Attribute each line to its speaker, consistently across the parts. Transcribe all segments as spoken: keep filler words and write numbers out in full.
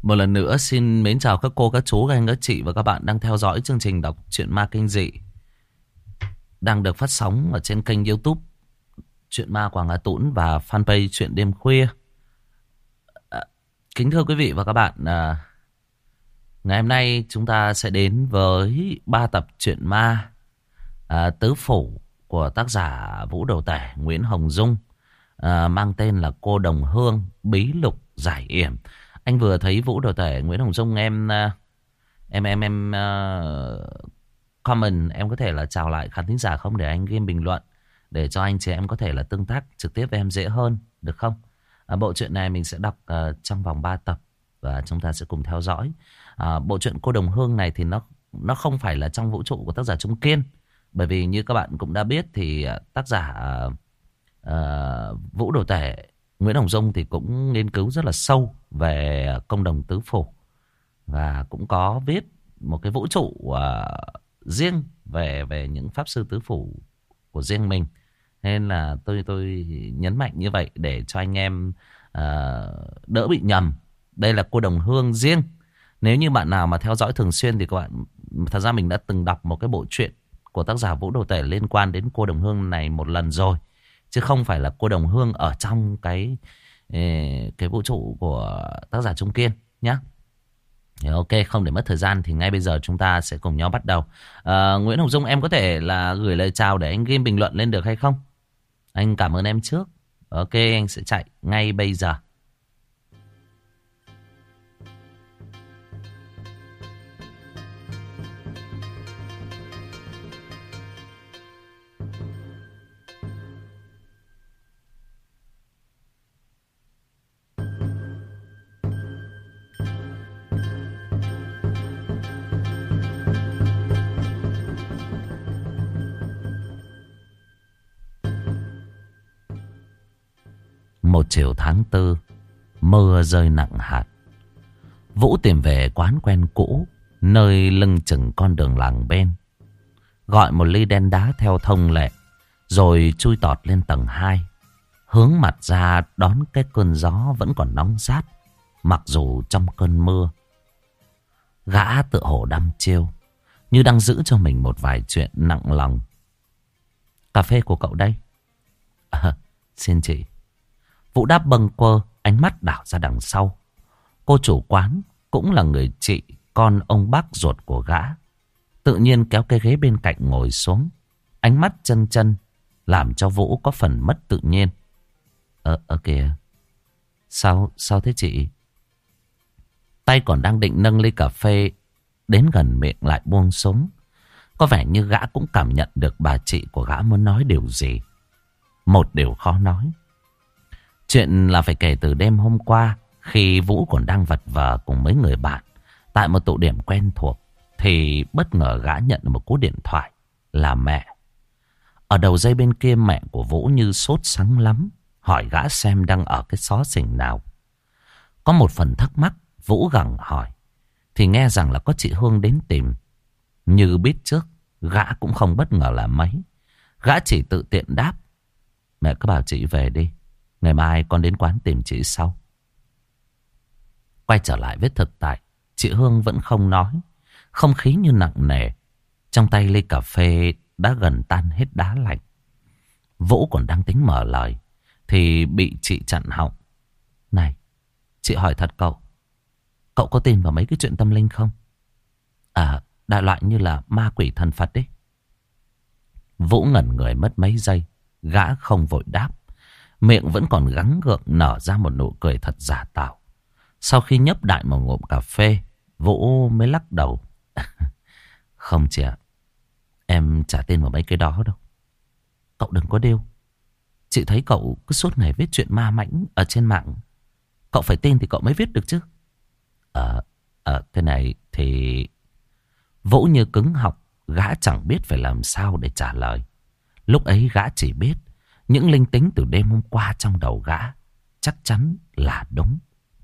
Speaker 1: Một lần nữa xin mến chào các cô, các chú, các anh, các chị và các bạn đang theo dõi chương trình đọc truyện ma kinh dị đang được phát sóng ở trên kênh YouTube Truyện Ma Quảng Hà Tũng và fanpage Truyện Đêm Khuya. À, kính thưa quý vị và các bạn, à, ngày hôm nay chúng ta sẽ đến với ba tập truyện ma à, tứ phủ của tác giả Vũ Đầu Tể, Nguyễn Hồng Dung, à, mang tên là Cô Đồng Hương, Bí Lục Giải Yểm. Anh vừa thấy Vũ Đầu Tể, Nguyễn Hồng Dung, em em em em uh, comment, em có thể là chào lại khán thính giả không, để anh ghi bình luận để cho anh chị em có thể là tương tác trực tiếp với em dễ hơn, được không? À, bộ truyện này mình sẽ đọc uh, trong vòng ba tập và chúng ta sẽ cùng theo dõi. À, bộ truyện Cô Đồng Hương này thì nó nó không phải là trong vũ trụ của tác giả Trung Kiên, bởi vì như các bạn cũng đã biết thì uh, tác giả uh, uh, Vũ Đầu Tể, Nguyễn Hồng Dung thì cũng nghiên cứu rất là sâu về công đồng tứ phủ và cũng có viết một cái vũ trụ uh, riêng về về những pháp sư tứ phủ của riêng mình. Nên là tôi tôi nhấn mạnh như vậy để cho anh em uh, đỡ bị nhầm. Đây là Cô Đồng Hương riêng. Nếu như bạn nào mà theo dõi thường xuyên thì các bạn, thật ra mình đã từng đọc một cái bộ truyện của tác giả Vũ Đầu Tể liên quan đến Cô Đồng Hương này một lần rồi, chứ không phải là Cô Đồng Hương ở trong cái cái vũ trụ của tác giả Trung Kiên nhé. Ok, không để mất thời gian thì ngay bây giờ chúng ta sẽ cùng nhau bắt đầu. à, Nguyễn Hồng Dung, em có thể là gửi lời chào để anh ghi bình luận lên được hay không? Anh cảm ơn em trước. Ok, anh sẽ chạy ngay bây giờ. Một chiều tháng tư, mưa rơi nặng hạt. Vũ tìm về quán quen cũ, nơi lưng chừng con đường làng bên. Gọi một ly đen đá theo thông lệ, rồi chui tọt lên tầng hai. Hướng mặt ra đón cái cơn gió vẫn còn nóng rát, mặc dù trong cơn mưa. Gã tựa hồ đăm chiêu, như đang giữ cho mình một vài chuyện nặng lòng. Cà phê của cậu đây. À, xin chị. Vũ đáp bâng quơ, ánh mắt đảo ra đằng sau. Cô chủ quán cũng là người chị con ông bác ruột của gã, tự nhiên kéo cái ghế bên cạnh ngồi xuống. Ánh mắt chân chân làm cho Vũ có phần mất tự nhiên. Ờ, ờ kìa. Sao, sao thế chị? Tay còn đang định nâng ly cà phê đến gần miệng lại buông xuống. Có vẻ như gã cũng cảm nhận được bà chị của gã muốn nói điều gì. Một điều khó nói. Chuyện là phải kể từ đêm hôm qua, khi Vũ còn đang vật vờ cùng mấy người bạn tại một tụ điểm quen thuộc, thì bất ngờ gã nhận được một cú điện thoại là mẹ. Ở đầu dây bên kia mẹ của Vũ như sốt sắng lắm, hỏi gã xem đang ở cái xó xỉnh nào. Có một phần thắc mắc, Vũ gặng hỏi thì nghe rằng là có chị Hương đến tìm. Như biết trước, gã cũng không bất ngờ là mấy. Gã chỉ tự tiện đáp: mẹ cứ bảo chị về đi, ngày mai con đến quán tìm chị sau. Quay trở lại với thực tại, chị Hương vẫn không nói. Không khí như nặng nề. Trong tay ly cà phê đã gần tan hết đá lạnh. Vũ còn đang tính mở lời thì bị chị chặn họng. Này, chị hỏi thật cậu, cậu có tin vào mấy cái chuyện tâm linh không? À, đại loại như là ma quỷ thần Phật đấy. Vũ ngẩn người mất mấy giây. Gã không vội đáp, miệng vẫn còn gắng gượng nở ra một nụ cười thật giả tạo. Sau khi nhấp đại một ngụm cà phê, Vũ mới lắc đầu. Không chị ạ, em chả tin vào mấy cái đó đâu. Cậu đừng có điêu. Chị thấy cậu cứ suốt ngày viết chuyện ma mãnh ở trên mạng. Cậu phải tin thì cậu mới viết được chứ. Ờ, ờ, thế này thì... Vũ như cứng họng, gã chẳng biết phải làm sao để trả lời. Lúc ấy gã chỉ biết những linh tính từ đêm hôm qua trong đầu gã chắc chắn là đúng.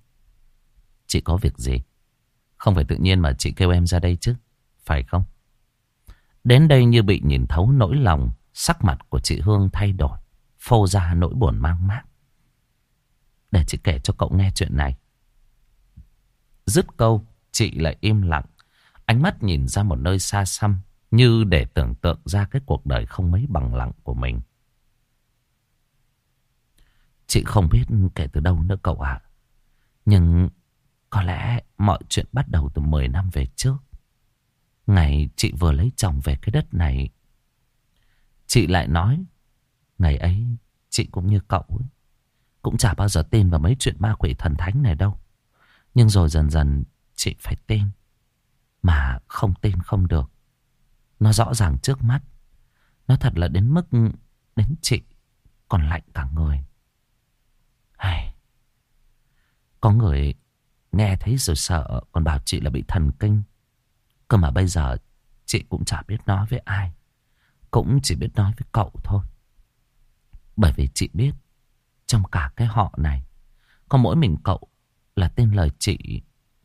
Speaker 1: Chị có việc gì? Không phải tự nhiên mà chị kêu em ra đây chứ, phải không? Đến đây như bị nhìn thấu nỗi lòng, sắc mặt của chị Hương thay đổi, phô ra nỗi buồn mang mác. Để chị kể cho cậu nghe chuyện này. dứt câu, chị lại im lặng. Ánh mắt nhìn ra một nơi xa xăm, như để tưởng tượng ra cái cuộc đời không mấy bằng lặng của mình. Chị không biết kể từ đâu nữa cậu ạ. Nhưng có lẽ mọi chuyện bắt đầu từ mười năm về trước. Ngày chị vừa lấy chồng về cái đất này. Chị lại nói, ngày ấy chị cũng như cậu ấy, cũng chả bao giờ tin vào mấy chuyện ma quỷ thần thánh này đâu. Nhưng rồi dần dần chị phải tin. Mà không tin không được. Nó rõ ràng trước mắt. Nó thật là đến mức đến chị còn lạnh cả người. Hay, có người nghe thấy rồi sợ, còn bảo chị là bị thần kinh. Cơ mà bây giờ chị cũng chả biết nói với ai. Cũng chỉ biết nói với cậu thôi. Bởi vì chị biết trong cả cái họ này có mỗi mình cậu là tin lời chị.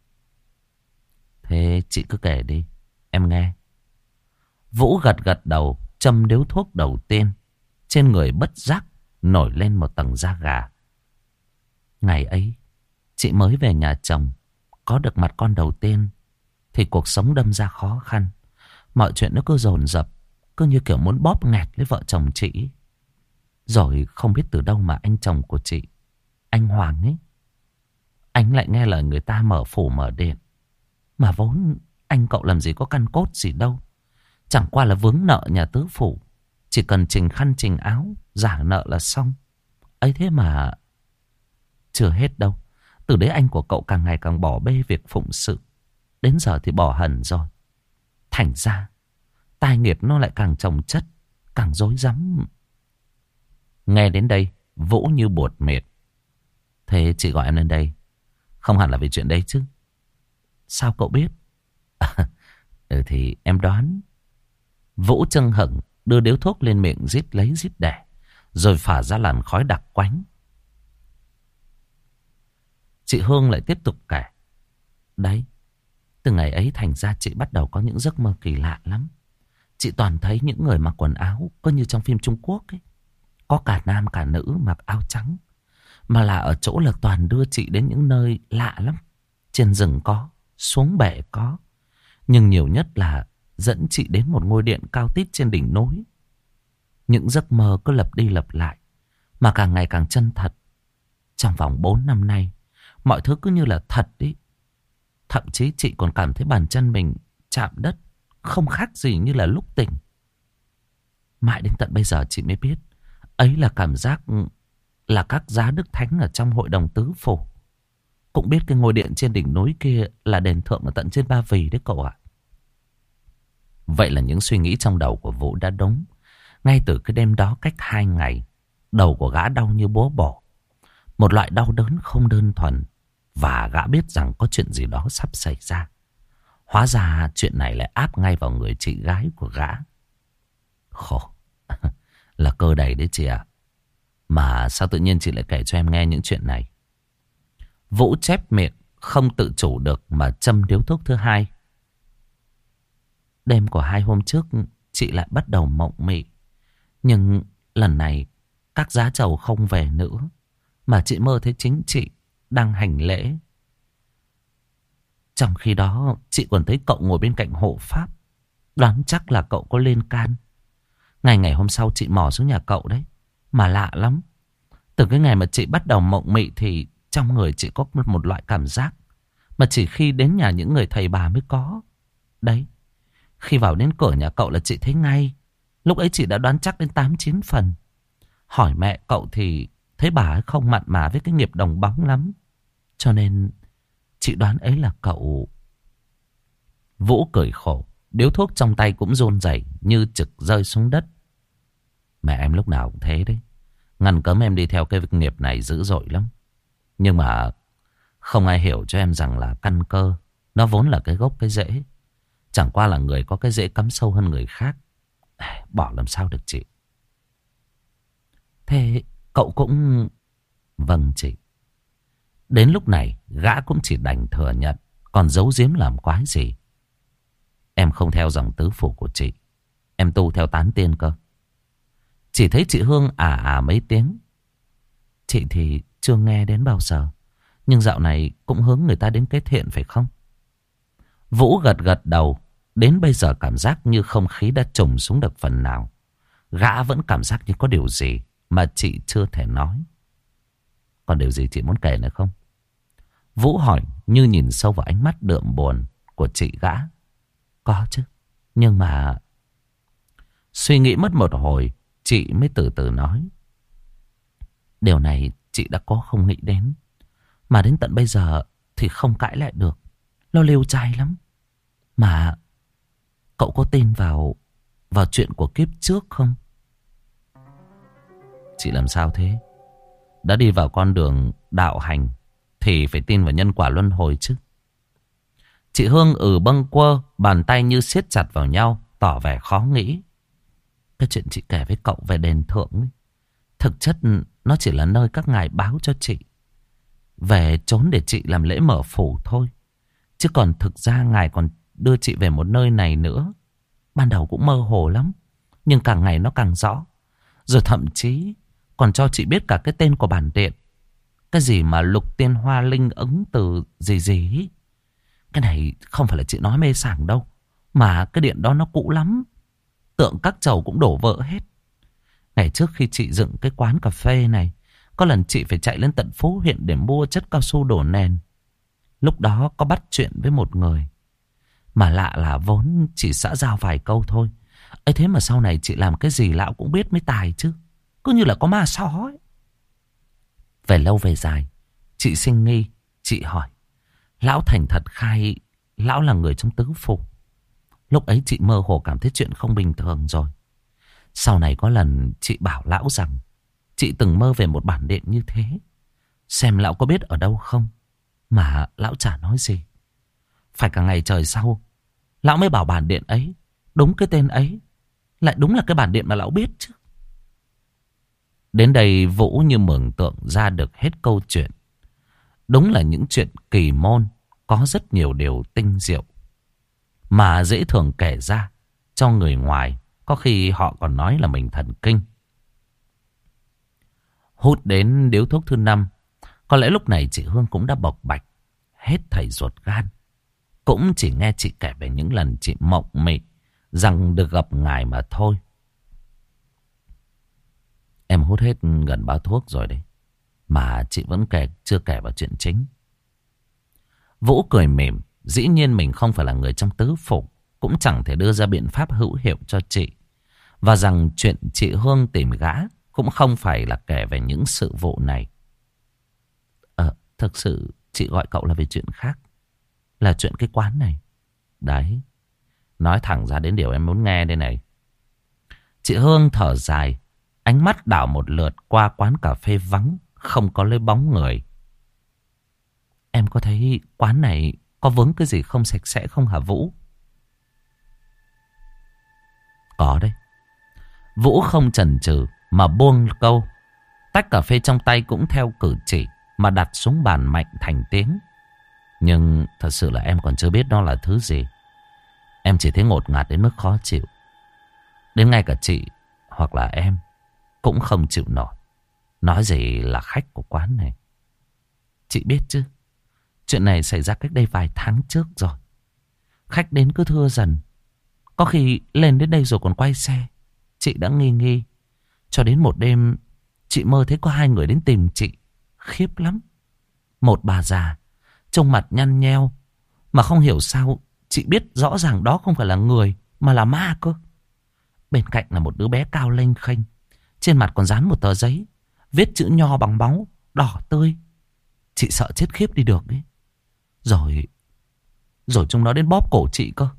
Speaker 1: Thế chị cứ kể đi, em nghe. Vũ gật gật đầu, châm điếu thuốc đầu tiên. Trên người bất giác nổi lên một tầng da gà. Ngày ấy chị mới về nhà chồng, có được mặt con đầu tiên thì cuộc sống đâm ra khó khăn. Mọi chuyện nó cứ dồn dập, cứ như kiểu muốn bóp nghẹt lấy vợ chồng chị. Rồi không biết từ đâu mà anh chồng của chị, anh Hoàng ấy, anh lại nghe lời người ta mở phủ mở điện. Mà vốn anh cậu làm gì có căn cốt gì đâu. Chẳng qua là vướng nợ nhà tứ phủ. Chỉ cần trình khăn trình áo, giả nợ là xong. Ấy thế mà chưa hết đâu. Từ đấy anh của cậu càng ngày càng bỏ bê việc phụng sự. Đến giờ thì bỏ hẳn rồi. Thành ra tai nghiệp nó lại càng chồng chất, càng rối rắm. Nghe đến đây Vũ như buột miệt. Thế chị gọi em lên đây không hẳn là vì chuyện đấy chứ. Sao cậu biết? Ừ thì em đoán. Vũ chưng hửng đưa điếu thuốc lên miệng rít lấy rít đẻ, rồi phả ra làn khói đặc quánh. Chị Hương lại tiếp tục kể. Đấy, từ ngày ấy thành ra chị bắt đầu có những giấc mơ kỳ lạ lắm. Chị toàn thấy những người mặc quần áo có như trong phim Trung Quốc ấy. Có cả nam cả nữ mặc áo trắng. Mà là ở chỗ là toàn đưa chị đến những nơi lạ lắm. Trên rừng có, xuống bể có. Nhưng nhiều nhất là dẫn chị đến một ngôi điện cao tít trên đỉnh núi. Những giấc mơ cứ lặp đi lặp lại, mà càng ngày càng chân thật. Trong vòng bốn năm nay, mọi thứ cứ như là thật ý. Thậm chí chị còn cảm thấy bàn chân mình chạm đất không khác gì như là lúc tỉnh. Mãi đến tận bây giờ chị mới biết ấy là cảm giác là các giá đức thánh ở trong hội đồng tứ phủ. Cũng biết cái ngôi điện trên đỉnh núi kia là đền thượng ở tận trên Ba Vì đấy cậu ạ. Vậy là những suy nghĩ trong đầu của Vũ đã đúng. Ngay từ cái đêm đó cách hai ngày, đầu của gã đau như búa bổ. Một loại đau đớn không đơn thuần. Và gã biết rằng có chuyện gì đó sắp xảy ra. Hóa ra chuyện này lại áp ngay vào người chị gái của gã. Khổ. Là cơ đầy đấy chị ạ. Mà sao tự nhiên chị lại kể cho em nghe những chuyện này? Vũ chép miệng, không tự chủ được mà châm điếu thuốc thứ hai. Đêm của hai hôm trước chị lại bắt đầu mộng mị. Nhưng lần này các giá trầu không về nữa, mà chị mơ thấy chính chị đang hành lễ. Trong khi đó chị còn thấy cậu ngồi bên cạnh hộ pháp. Đoán chắc là cậu có lên can. Ngày ngày hôm sau chị mò xuống nhà cậu đấy. Mà lạ lắm. Từ cái ngày mà chị bắt đầu mộng mị thì trong người chị có một loại cảm giác mà chỉ khi đến nhà những người thầy bà mới có. Đấy, khi vào đến cửa nhà cậu là chị thấy ngay. Lúc ấy chị đã đoán chắc đến tám chín phần. Hỏi mẹ cậu thì thấy bà ấy không mặn mà với cái nghiệp đồng bóng lắm. Cho nên chị đoán ấy là cậu. Vũ cười khổ. Điếu thuốc trong tay cũng run rẩy như trực rơi xuống đất. Mẹ em lúc nào cũng thế đấy. Ngăn cấm em đi theo cái nghiệp này dữ dội lắm. Nhưng mà không ai hiểu cho em rằng là căn cơ nó vốn là cái gốc cái rễ. Chẳng qua là người có cái rễ cắm sâu hơn người khác. Bỏ làm sao được chị. Thế cậu cũng... Vâng chị. Đến lúc này gã cũng chỉ đành thừa nhận. Còn giấu giếm làm quái gì. Em không theo dòng tứ phủ của chị. Em tu theo tán tiên cơ. Chỉ thấy chị Hương à à mấy tiếng. Chị thì chưa nghe đến bao giờ. Nhưng dạo này cũng hướng người ta đến cái thiện phải không? Vũ gật gật đầu. Đến bây giờ cảm giác như không khí đã trùng xuống được phần nào. Gã vẫn cảm giác như có điều gì mà chị chưa thể nói. Còn điều gì chị muốn kể nữa không? Vũ hỏi như nhìn sâu vào ánh mắt đượm buồn của chị gã. Có chứ. Nhưng mà... Suy nghĩ mất một hồi, chị mới từ từ nói. Điều này chị đã có không nghĩ đến. Mà đến tận bây giờ thì không cãi lại được. Nó liêu trai lắm. Mà cậu có tin vào vào chuyện của kiếp trước không? Chị làm sao thế? Đã đi vào con đường đạo hành thì phải tin vào nhân quả luân hồi chứ. Chị Hương ừ bâng quơ, bàn tay như siết chặt vào nhau, tỏ vẻ khó nghĩ. Cái chuyện chị kể với cậu về đền thượng ấy, thực chất nó chỉ là nơi các ngài báo cho chị về trốn để chị làm lễ mở phủ thôi. Chứ còn thực ra ngài còn đưa chị về một nơi này nữa. Ban đầu cũng mơ hồ lắm, nhưng càng ngày nó càng rõ. Rồi thậm chí còn cho chị biết cả cái tên của bản điện. Cái gì mà lục tiên hoa linh ứng từ gì gì. Cái này không phải là chị nói mê sảng đâu. Mà cái điện đó nó cũ lắm. Tượng các chầu cũng đổ vỡ hết. Ngày trước khi chị dựng cái quán cà phê này, có lần chị phải chạy lên tận phố huyện để mua chất cao su đổ nền. Lúc đó có bắt chuyện với một người. Mà lạ là vốn chỉ xã giao vài câu thôi. Ấy thế mà sau này chị làm cái gì lão cũng biết mới tài chứ. Cứ như là có ma só ấy. Về lâu về dài, chị sinh nghi, chị hỏi. Lão thành thật khai lão là người trong tứ phủ. Lúc ấy chị mơ hồ cảm thấy chuyện không bình thường rồi. Sau này có lần chị bảo lão rằng chị từng mơ về một bản điện như thế. Xem lão có biết ở đâu không. Mà lão chả nói gì. Phải cả ngày trời sau lão mới bảo bản điện ấy, đúng cái tên ấy, lại đúng là cái bản điện mà lão biết chứ. Đến đây Vũ như mường tượng ra được hết câu chuyện. Đúng là những chuyện kỳ môn, có rất nhiều điều tinh diệu mà dễ thường kể ra cho người ngoài. Có khi họ còn nói là mình thần kinh. Hút đến điếu thuốc thứ năm, có lẽ lúc này chị Hương cũng đã bộc bạch hết thảy ruột gan. Cũng chỉ nghe chị kể về những lần chị mộng mị rằng được gặp ngài mà thôi. Em hút hết gần bao thuốc rồi đấy, mà chị vẫn kể, chưa kể vào chuyện chính. Vũ cười mỉm. Dĩ nhiên mình không phải là người trong tứ phủ, cũng chẳng thể đưa ra biện pháp hữu hiệu cho chị. Và rằng chuyện chị Hương tìm gã cũng không phải là kể về những sự vụ này. Ờ, thực sự chị gọi cậu là về chuyện khác. Là chuyện cái quán này. Đấy, nói thẳng ra đến điều em muốn nghe đây này. Chị Hương thở dài, ánh mắt đảo một lượt qua quán cà phê vắng, không có lấy bóng người. Em có thấy quán này có vướng cái gì không sạch sẽ không hả Vũ? Có đấy. Vũ không chần chừ mà buông câu. Tách cà phê trong tay cũng theo cử chỉ mà đặt xuống bàn mạnh thành tiếng. Nhưng thật sự là em còn chưa biết nó là thứ gì. Em chỉ thấy ngột ngạt đến mức khó chịu. Đến ngay cả chị hoặc là em cũng không chịu nổi. Nói gì là khách của quán này. Chị biết chứ, chuyện này xảy ra cách đây vài tháng trước rồi. Khách đến cứ thưa dần. Có khi lên đến đây rồi còn quay xe. Chị đã nghi nghi. Cho đến một đêm chị mơ thấy có hai người đến tìm chị. Khiếp lắm. Một bà già, trông mặt nhăn nheo, mà không hiểu sao chị biết rõ ràng đó không phải là người mà là ma cơ. Bên cạnh là một đứa bé cao lênh khênh, trên mặt còn dán một tờ giấy viết chữ nho bằng máu đỏ tươi. Chị sợ chết khiếp đi được ấy. Rồi Rồi chúng nó đến bóp cổ chị cơ.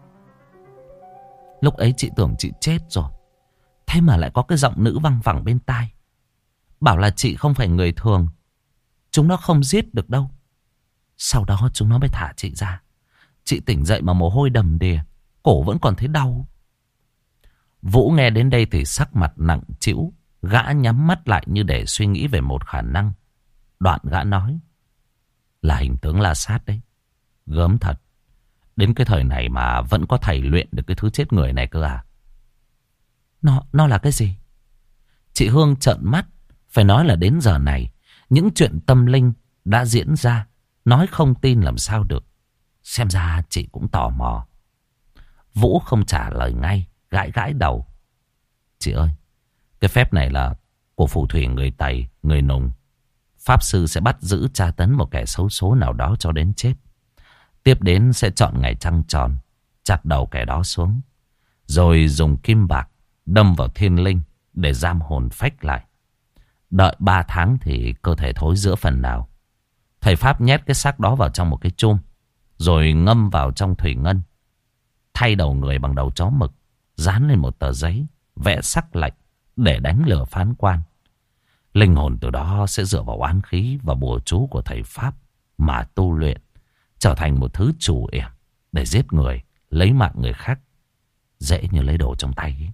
Speaker 1: Lúc ấy chị tưởng chị chết rồi. Thế mà lại có cái giọng nữ văng vẳng bên tai, bảo là chị không phải người thường, chúng nó không giết được đâu. Sau đó chúng nó mới thả chị ra. Chị tỉnh dậy mà mồ hôi đầm đìa, cổ vẫn còn thấy đau. Vũ nghe đến đây thì sắc mặt nặng trĩu. Gã nhắm mắt lại như để suy nghĩ về một khả năng. Đoạn gã nói, là hình tướng La Sát đấy. Gớm thật. Đến cái thời này mà vẫn có thầy luyện được cái thứ chết người này cơ à? Nó, nó là cái gì? Chị Hương trợn mắt. Phải nói là đến giờ này, những chuyện tâm linh đã diễn ra. Nói không tin làm sao được. Xem ra chị cũng tò mò. Vũ không trả lời ngay, gãi gãi đầu. Chị ơi, cái phép này là của phù thủy người Tây, người Nùng. Pháp sư sẽ bắt giữ tra tấn một kẻ xấu số nào đó cho đến chết. Tiếp đến sẽ chọn ngày trăng tròn, chặt đầu kẻ đó xuống, rồi dùng kim bạc đâm vào thiên linh để giam hồn phách lại. Đợi ba tháng thì cơ thể thối rữa phần nào. Thầy Pháp nhét cái xác đó vào trong một cái chum, rồi ngâm vào trong thủy ngân. Thay đầu người bằng đầu chó mực, dán lên một tờ giấy, vẽ sắc lệnh để đánh lừa phán quan. Linh hồn từ đó sẽ dựa vào oán khí và bùa chú của thầy Pháp mà tu luyện, trở thành một thứ chủ yểm để giết người, lấy mạng người khác, dễ như lấy đồ trong tay ấy.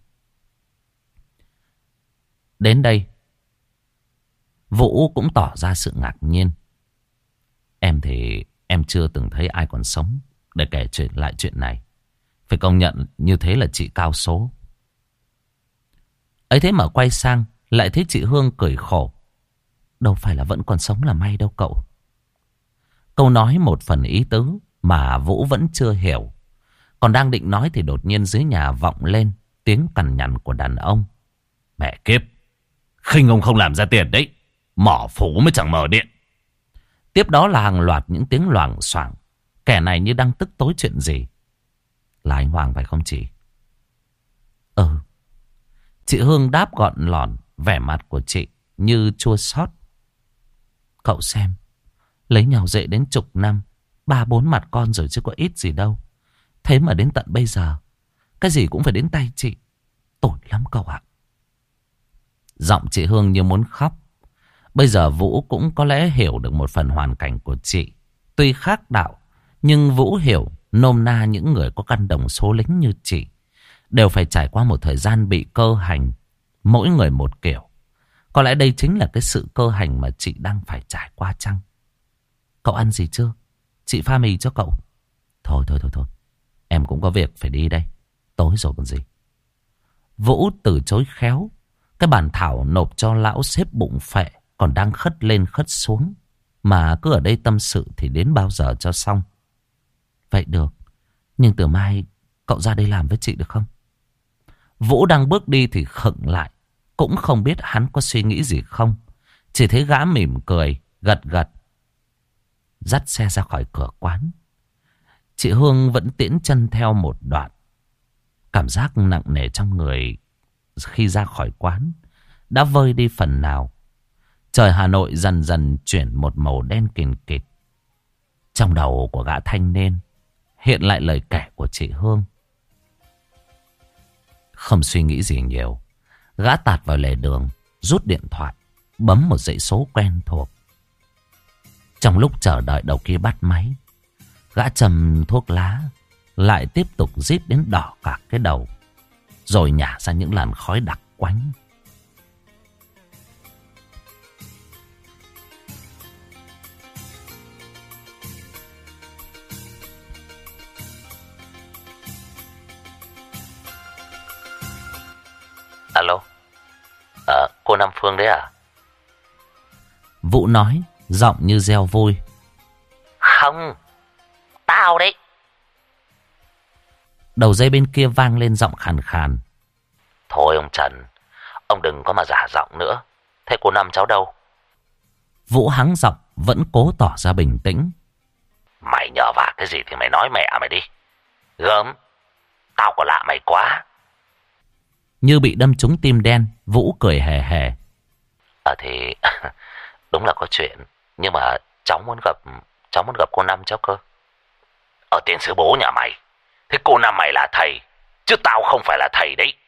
Speaker 1: Đến đây, Vũ cũng tỏ ra sự ngạc nhiên. Em thì em chưa từng thấy ai còn sống để kể chuyện lại chuyện này. Phải công nhận như thế là chị cao số. Ấy thế mà quay sang lại thấy chị Hương cười khổ. Đâu phải là vẫn còn sống là may đâu cậu. Câu nói một phần ý tứ mà Vũ vẫn chưa hiểu. Còn đang định nói thì đột nhiên dưới nhà vọng lên tiếng cằn nhằn của đàn ông. Mẹ kiếp, khinh ông không làm ra tiền đấy. Mỏ phủ mới chẳng mở điện. Tiếp đó là hàng loạt những tiếng loảng xoảng. Kẻ này như đang tức tối chuyện gì. Là anh Hoàng phải không chị? Ừ. Chị Hương đáp gọn lỏn, vẻ mặt của chị như chua xót. Cậu xem, lấy nhau dễ đến chục năm, ba bốn mặt con rồi chứ có ít gì đâu. Thế mà đến tận bây giờ, cái gì cũng phải đến tay chị. Tội lắm cậu ạ. Giọng chị Hương như muốn khóc. Bây giờ Vũ cũng có lẽ hiểu được một phần hoàn cảnh của chị. Tuy khác đạo, nhưng Vũ hiểu nôm na những người có căn đồng số lính như chị đều phải trải qua một thời gian bị cơ hành, mỗi người một kiểu. Có lẽ đây chính là cái sự cơ hành mà chị đang phải trải qua chăng? Cậu ăn gì chưa? Chị pha mì cho cậu. Thôi thôi thôi thôi, em cũng có việc phải đi đây. Tối rồi còn gì. Vũ từ chối khéo. Cái bản thảo nộp cho lão xếp bụng phệ còn đang khất lên khất xuống. Mà cứ ở đây tâm sự thì đến bao giờ cho xong. Vậy được, nhưng từ mai cậu ra đây làm với chị được không? Vũ đang bước đi thì khựng lại. Cũng không biết hắn có suy nghĩ gì không. Chỉ thấy gã mỉm cười, gật gật, dắt xe ra khỏi cửa quán. Chị Hương vẫn tiễn chân theo một đoạn. Cảm giác nặng nề trong người khi ra khỏi quán đã vơi đi phần nào. Trời Hà Nội dần dần chuyển một màu đen kìn kịt. Trong đầu của gã thanh niên hiện lại lời kể của chị Hương. Không suy nghĩ gì nhiều, gã tạt vào lề đường, rút điện thoại, bấm một dãy số quen thuộc. Trong lúc chờ đợi đầu kia bắt máy, gã châm thuốc lá, lại tiếp tục rít đến đỏ cả cái đầu, rồi nhả ra những làn khói đặc quánh. Alo, à, cô Nam Phương đấy à? Vũ nói, giọng như reo vui. Không, tao đấy. Đầu dây bên kia vang lên giọng khàn khàn. Thôi ông Trần, ông đừng có mà giả giọng nữa. Thế cô Năm cháu đâu? Vũ hắng giọng, vẫn cố tỏ ra bình tĩnh. Mày nhờ vả cái gì thì mày nói mẹ mày đi. Gớm, tao có lạ mày quá. Như bị đâm trúng tim đen, Vũ cười hề hề. Ờ thì đúng là có chuyện, nhưng mà cháu muốn gặp cháu muốn gặp cô Năm cháu cơ. Ở tiền sư bố nhà mày, thế cô Năm mày là thầy, chứ tao không phải là thầy đấy.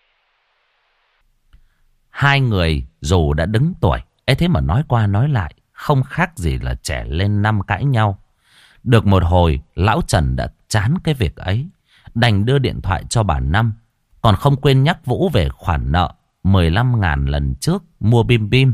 Speaker 1: Hai người dù đã đứng tuổi, ấy thế mà nói qua nói lại, không khác gì là trẻ lên năm cãi nhau. Được một hồi, lão Trần đã chán cái việc ấy, đành đưa điện thoại cho bà Năm. Còn không quên nhắc Vũ về khoản nợ mười lăm ngàn lần trước mua bim bim.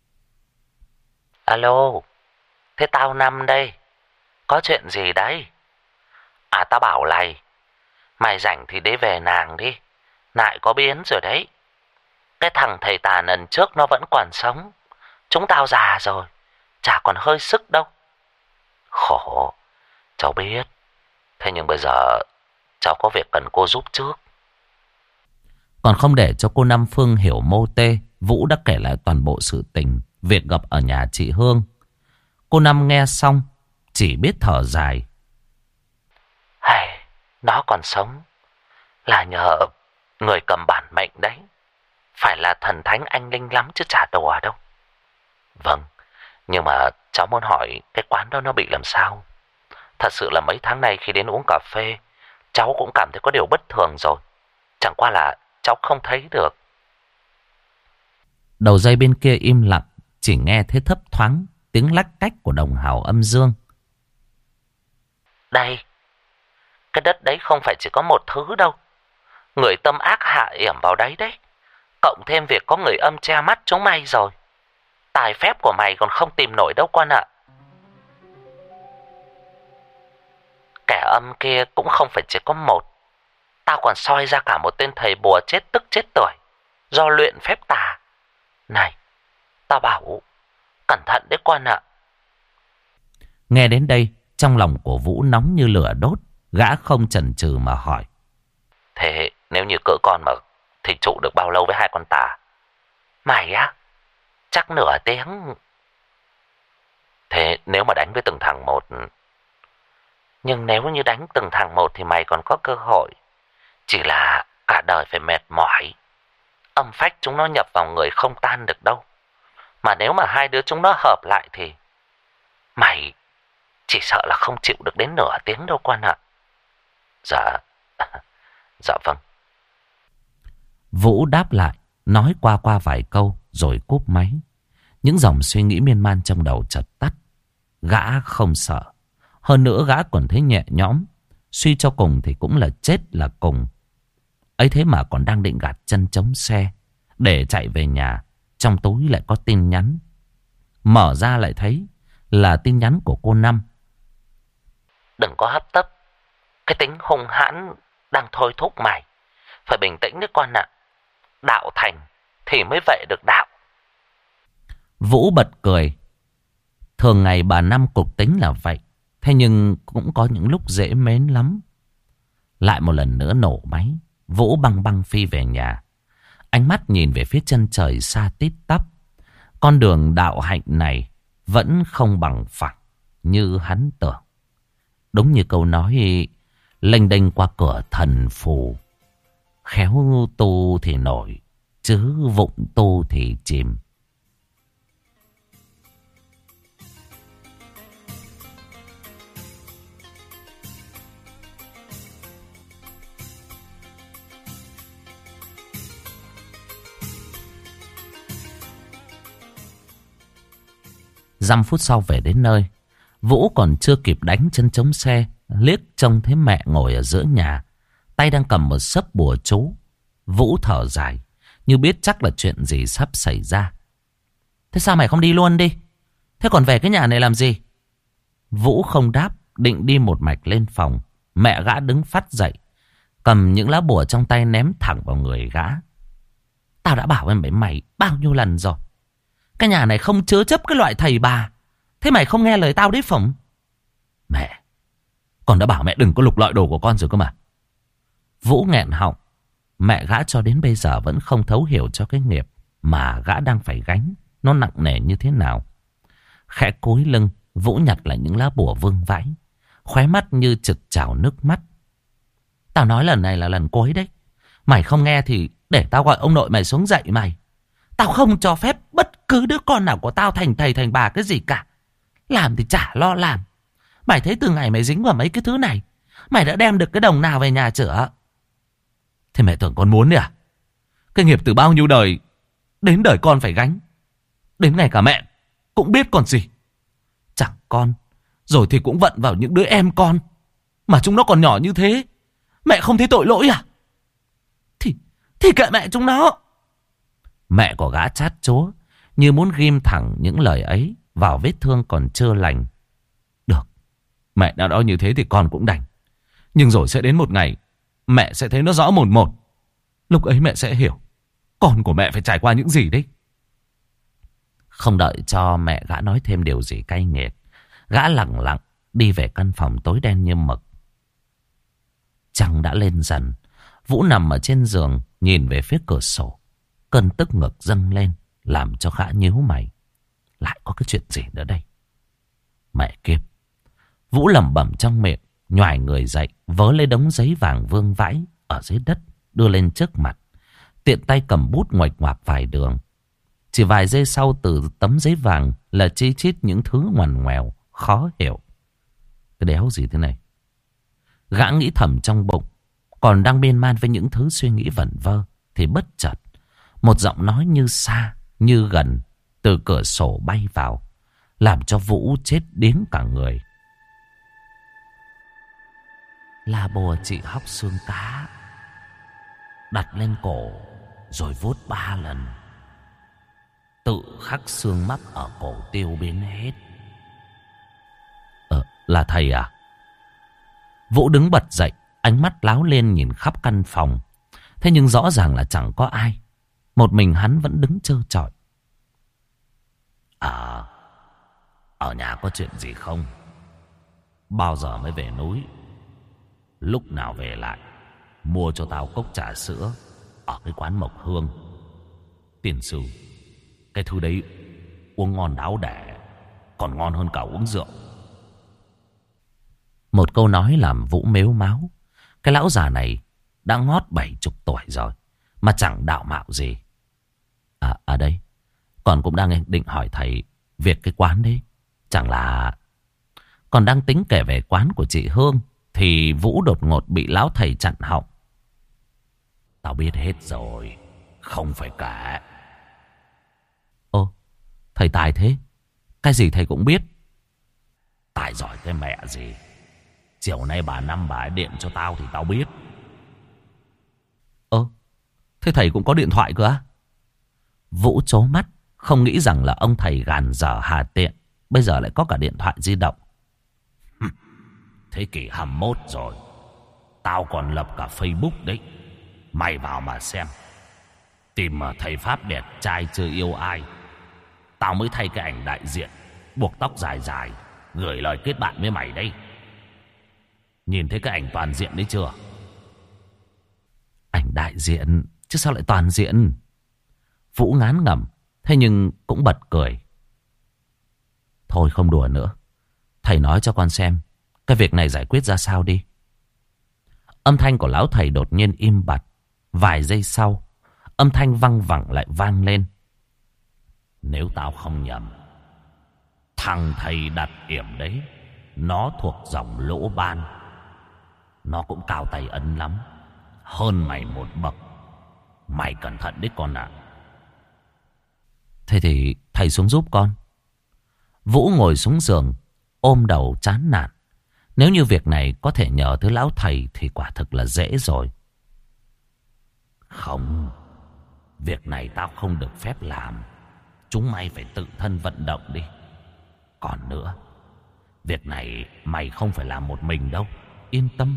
Speaker 1: Alo, thế tao Năm đây. Có chuyện gì đấy? À tao bảo này, mày rảnh thì để về nàng đi. Nại có biến rồi đấy. Cái thằng thầy tà lần trước nó vẫn còn sống. Chúng tao già rồi, chả còn hơi sức đâu. Khổ, cháu biết. Thế nhưng bây giờ cháu có việc cần cô giúp trước. Còn không để cho cô Năm Phương hiểu mô tê, Vũ đã kể lại toàn bộ sự tình việc gặp ở nhà chị Hương. Cô Năm nghe xong chỉ biết thở dài. Hay, nó còn sống là nhờ người cầm bản mệnh đấy. Phải là thần thánh anh linh lắm chứ chả đùa đâu. Vâng, nhưng mà cháu muốn hỏi cái quán đó nó bị làm sao? Thật sự là mấy tháng nay khi đến uống cà phê, cháu cũng cảm thấy có điều bất thường rồi. Chẳng qua là cháu không thấy được. Đầu dây bên kia im lặng, chỉ nghe thấy thấp thoáng tiếng lách cách của đồng hào âm dương. Đây, cái đất đấy không phải chỉ có một thứ đâu. Người tâm ác hạ yểm vào đấy đấy. Cộng thêm việc có người âm che mắt chúng mày rồi. Tài phép của mày còn không tìm nổi đâu con ạ. Kẻ âm kia cũng không phải chỉ có một. Tao còn soi ra cả một tên thầy bùa chết tức chết tuổi do luyện phép tà. Này, tao bảo cẩn thận đấy con ạ. Nghe đến đây, trong lòng của Vũ nóng như lửa đốt. Gã không chần chừ mà hỏi. Thế nếu như cỡ con mà thì trụ được bao lâu với hai con tà? Mày á? Chắc nửa tiếng. Thế nếu mà đánh với từng thằng một. Nhưng nếu như đánh từng thằng một thì mày còn có cơ hội. Chỉ là cả đời phải mệt mỏi. Âm phách chúng nó nhập vào người không tan được đâu. Mà nếu mà hai đứa chúng nó hợp lại thì mày chỉ sợ là không chịu được đến nửa tiếng đâu con ạ. Dạ. Dạ vâng. Vũ đáp lại, nói qua qua vài câu rồi cúp máy. Những dòng suy nghĩ miên man trong đầu chợt tắt. Gã không sợ. Hơn nữa gã còn thấy nhẹ nhõm. Suy cho cùng thì cũng là chết là cùng. Ấy thế mà còn đang định gạt chân chống xe để chạy về nhà. Trong túi lại có tin nhắn. Mở ra lại thấy là tin nhắn của cô Năm. Đừng có hấp tấp. Cái tính hung hãn đang thôi thúc mày. Phải bình tĩnh đấy con ạ. Đạo thành thì mới vậy được đạo. Vũ bật cười. Thường ngày bà Năm cục tính là vậy. Thế nhưng cũng có những lúc dễ mến lắm. Lại một lần nữa nổ máy. Vũ băng băng phi về nhà. Ánh mắt nhìn về phía chân trời xa tít tắp. Con đường đạo hạnh này vẫn không bằng phẳng như hắn tưởng. Đúng như câu nói lênh đênh qua cửa thần phù. Khéo tu thì nổi, chứ vụng tu thì chìm. Dăm phút sau về đến nơi, Vũ còn chưa kịp đánh chân chống xe, liếc trông thấy mẹ ngồi ở giữa nhà, tay đang cầm một xấp bùa chú. Vũ thở dài, như biết chắc là chuyện gì sắp xảy ra. Thế sao mày không đi luôn đi? Thế còn về cái nhà này làm gì? Vũ không đáp, định đi một mạch lên phòng. Mẹ gã đứng phắt dậy, cầm những lá bùa trong tay ném thẳng vào người gã. Tao đã bảo em với mày bao nhiêu lần rồi. Cái nhà này không chứa chấp cái loại thầy bà. Thế mày không nghe lời tao đấy phỏng. Mẹ, con đã bảo mẹ đừng có lục lọi đồ của con rồi cơ mà. Vũ nghẹn họng. Mẹ gã cho đến bây giờ vẫn không thấu hiểu cho cái nghiệp mà gã đang phải gánh nó nặng nề như thế nào. Khẽ cúi lưng, Vũ nhặt lại những lá bùa vương vãi, khóe mắt như trực trào nước mắt. Tao nói lần này là lần cuối đấy. Mày không nghe thì để tao gọi ông nội mày xuống dạy mày. Tao không cho phép bất cứ đứa con nào của tao thành thầy thành bà cái gì cả. Làm thì chả lo làm. Mày thấy từ ngày mày dính vào mấy cái thứ này, mày đã đem được cái đồng nào về nhà chữa? Thế mẹ tưởng con muốn đi à? Cái nghiệp từ bao nhiêu đời đến đời con phải gánh. Đến ngày cả mẹ cũng biết còn gì. Chẳng con rồi thì cũng vận vào những đứa em con mà chúng nó còn nhỏ như thế. Mẹ không thấy tội lỗi à? Thì, thì kệ mẹ chúng nó. Mẹ của gã chát chúa, như muốn ghim thẳng những lời ấy vào vết thương còn chưa lành. Được, mẹ đã nói như thế thì con cũng đành. Nhưng rồi sẽ đến một ngày mẹ sẽ thấy nó rõ một một. Lúc ấy mẹ sẽ hiểu con của mẹ phải trải qua những gì đấy. Không đợi cho mẹ gã nói thêm điều gì cay nghiệt, gã lẳng lặng đi về căn phòng tối đen như mực. Trăng đã lên dần. Vũ nằm ở trên giường nhìn về phía cửa sổ. Cơn tức ngực dâng lên làm cho gã nhíu mày. Lại có cái chuyện gì nữa đây? Mẹ kiếp. Vũ lẩm bẩm trong miệng, nhoài người dậy, vớ lấy đống giấy vàng vương vãi ở dưới đất, đưa lên trước mặt. Tiện tay cầm bút ngoạch ngoạc vài đường. Chỉ vài giây sau, từ tấm giấy vàng là chi chít những thứ ngoằn ngoèo, khó hiểu. Cái đéo gì thế này? Gã nghĩ thầm trong bụng, còn đang miên man với những thứ suy nghĩ vẩn vơ, thì bất chợt một giọng nói như xa, như gần từ cửa sổ bay vào, làm cho Vũ chết điếng cả người. Là bùa chị hóc xương cá, đặt lên cổ rồi vuốt ba lần, tự khắc xương mắc ở cổ tiêu biến hết. Ờ, là thầy à? Vũ đứng bật dậy, ánh mắt láo lên nhìn khắp căn phòng. Thế nhưng rõ ràng là chẳng có ai. Một mình hắn vẫn đứng trơ trọi. À, ở nhà có chuyện gì không? Bao giờ mới về núi? Lúc nào về lại mua cho tao cốc trà sữa ở cái quán Mộc Hương. Tiền sư, cái thứ đấy uống ngon đáo đẻ, còn ngon hơn cả uống rượu. Một câu nói làm Vũ mếu máo. Cái lão già này đã ngót bảy chục tuổi rồi mà chẳng đạo mạo gì. À, à đây, còn cũng đang định hỏi thầy việc cái quán đấy. Chẳng là... Còn đang tính kể về quán của chị Hương thì Vũ đột ngột bị lão thầy chặn họng. Tao biết hết rồi, không phải cả. Ô, thầy tài thế? Cái gì thầy cũng biết? Tài giỏi cái mẹ gì. Chiều nay bà Năm bà ấy điện cho tao thì tao biết. Ơ, thế thầy cũng có điện thoại cơ á? Vũ trố mắt, không nghĩ rằng là ông thầy gàn dở hà tiện bây giờ lại có cả điện thoại di động. Thế kỷ hai mươi mốt rồi, tao còn lập cả Facebook đấy. Mày vào mà xem. Tìm mà thầy Pháp đẹp trai chưa yêu ai, tao mới thay cái ảnh đại diện, buộc tóc dài dài, gửi lời kết bạn với mày đây. Nhìn thấy cái ảnh toàn diện đấy chưa? Ảnh đại diện? Chứ sao lại toàn diện? Vũ ngán ngẩm, thế nhưng cũng bật cười. Thôi không đùa nữa. Thầy nói cho con xem cái việc này giải quyết ra sao đi. Âm thanh của lão thầy đột nhiên im bặt. Vài giây sau, âm thanh văng vẳng lại vang lên. Nếu tao không nhầm, thằng thầy đặt yểm đấy, nó thuộc dòng Lỗ Ban. Nó cũng cao tay ấn lắm, hơn mày một bậc. Mày cẩn thận đấy con ạ. À. Thế thì thầy xuống giúp con. Vũ ngồi xuống giường, ôm đầu chán nản. Nếu như việc này có thể nhờ tới lão thầy thì quả thực là dễ rồi. Không, việc này tao không được phép làm. Chúng mày phải tự thân vận động đi. Còn nữa, việc này mày không phải làm một mình đâu, yên tâm.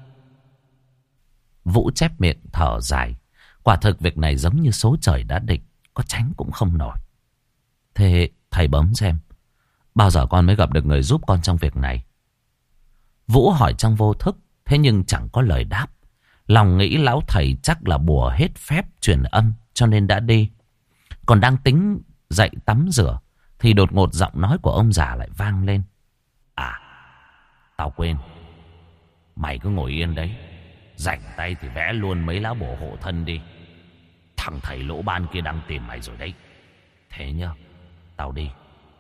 Speaker 1: Vũ chép miệng thở dài. Quả thực việc này giống như số trời đã định, có tránh cũng không nổi. Thế thầy bấm xem, bao giờ con mới gặp được người giúp con trong việc này? Vũ hỏi trong vô thức, thế nhưng chẳng có lời đáp. Lòng nghĩ lão thầy chắc là bùa hết phép truyền âm cho nên đã đi. Còn đang tính dậy tắm rửa thì đột ngột giọng nói của ông già lại vang lên. À, tao quên. Mày cứ ngồi yên đấy, rảnh tay thì vẽ luôn mấy lá bùa hộ thân đi. Thằng thầy Lỗ Ban kia đang tìm mày rồi đấy. Thế nhá, tao đi.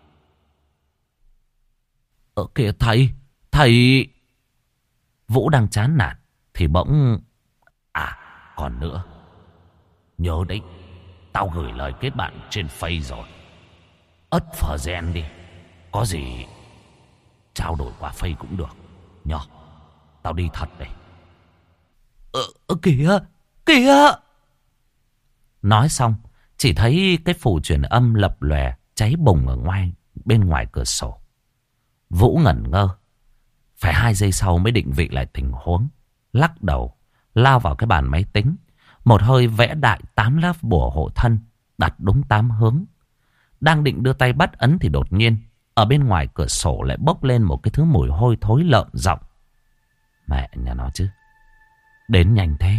Speaker 1: Ờ kìa thầy, thầy... Vũ đang chán nản thì bỗng... À, còn nữa. Nhớ đấy, tao gửi lời kết bạn trên Face rồi. Ất phờ gen đi. Có gì trao đổi qua Face cũng được nhờ. Tao đi thật đây. Ờ, ờ kìa, kìa. Nói xong, chỉ thấy cái phù truyền âm lập lòe cháy bùng ở ngoài bên ngoài cửa sổ. Vũ ngẩn ngơ. Phải hai giây sau mới định vị lại tình huống. Lắc đầu, lao vào cái bàn máy tính. Một hơi vẽ đại tám lá bùa hộ thân, đặt đúng tám hướng. đang định đưa tay bắt ấn thì đột nhiên ở bên ngoài cửa sổ lại bốc lên một cái thứ mùi hôi thối lợm giọng. Mẹ nhà nó chứ, đến nhanh thế.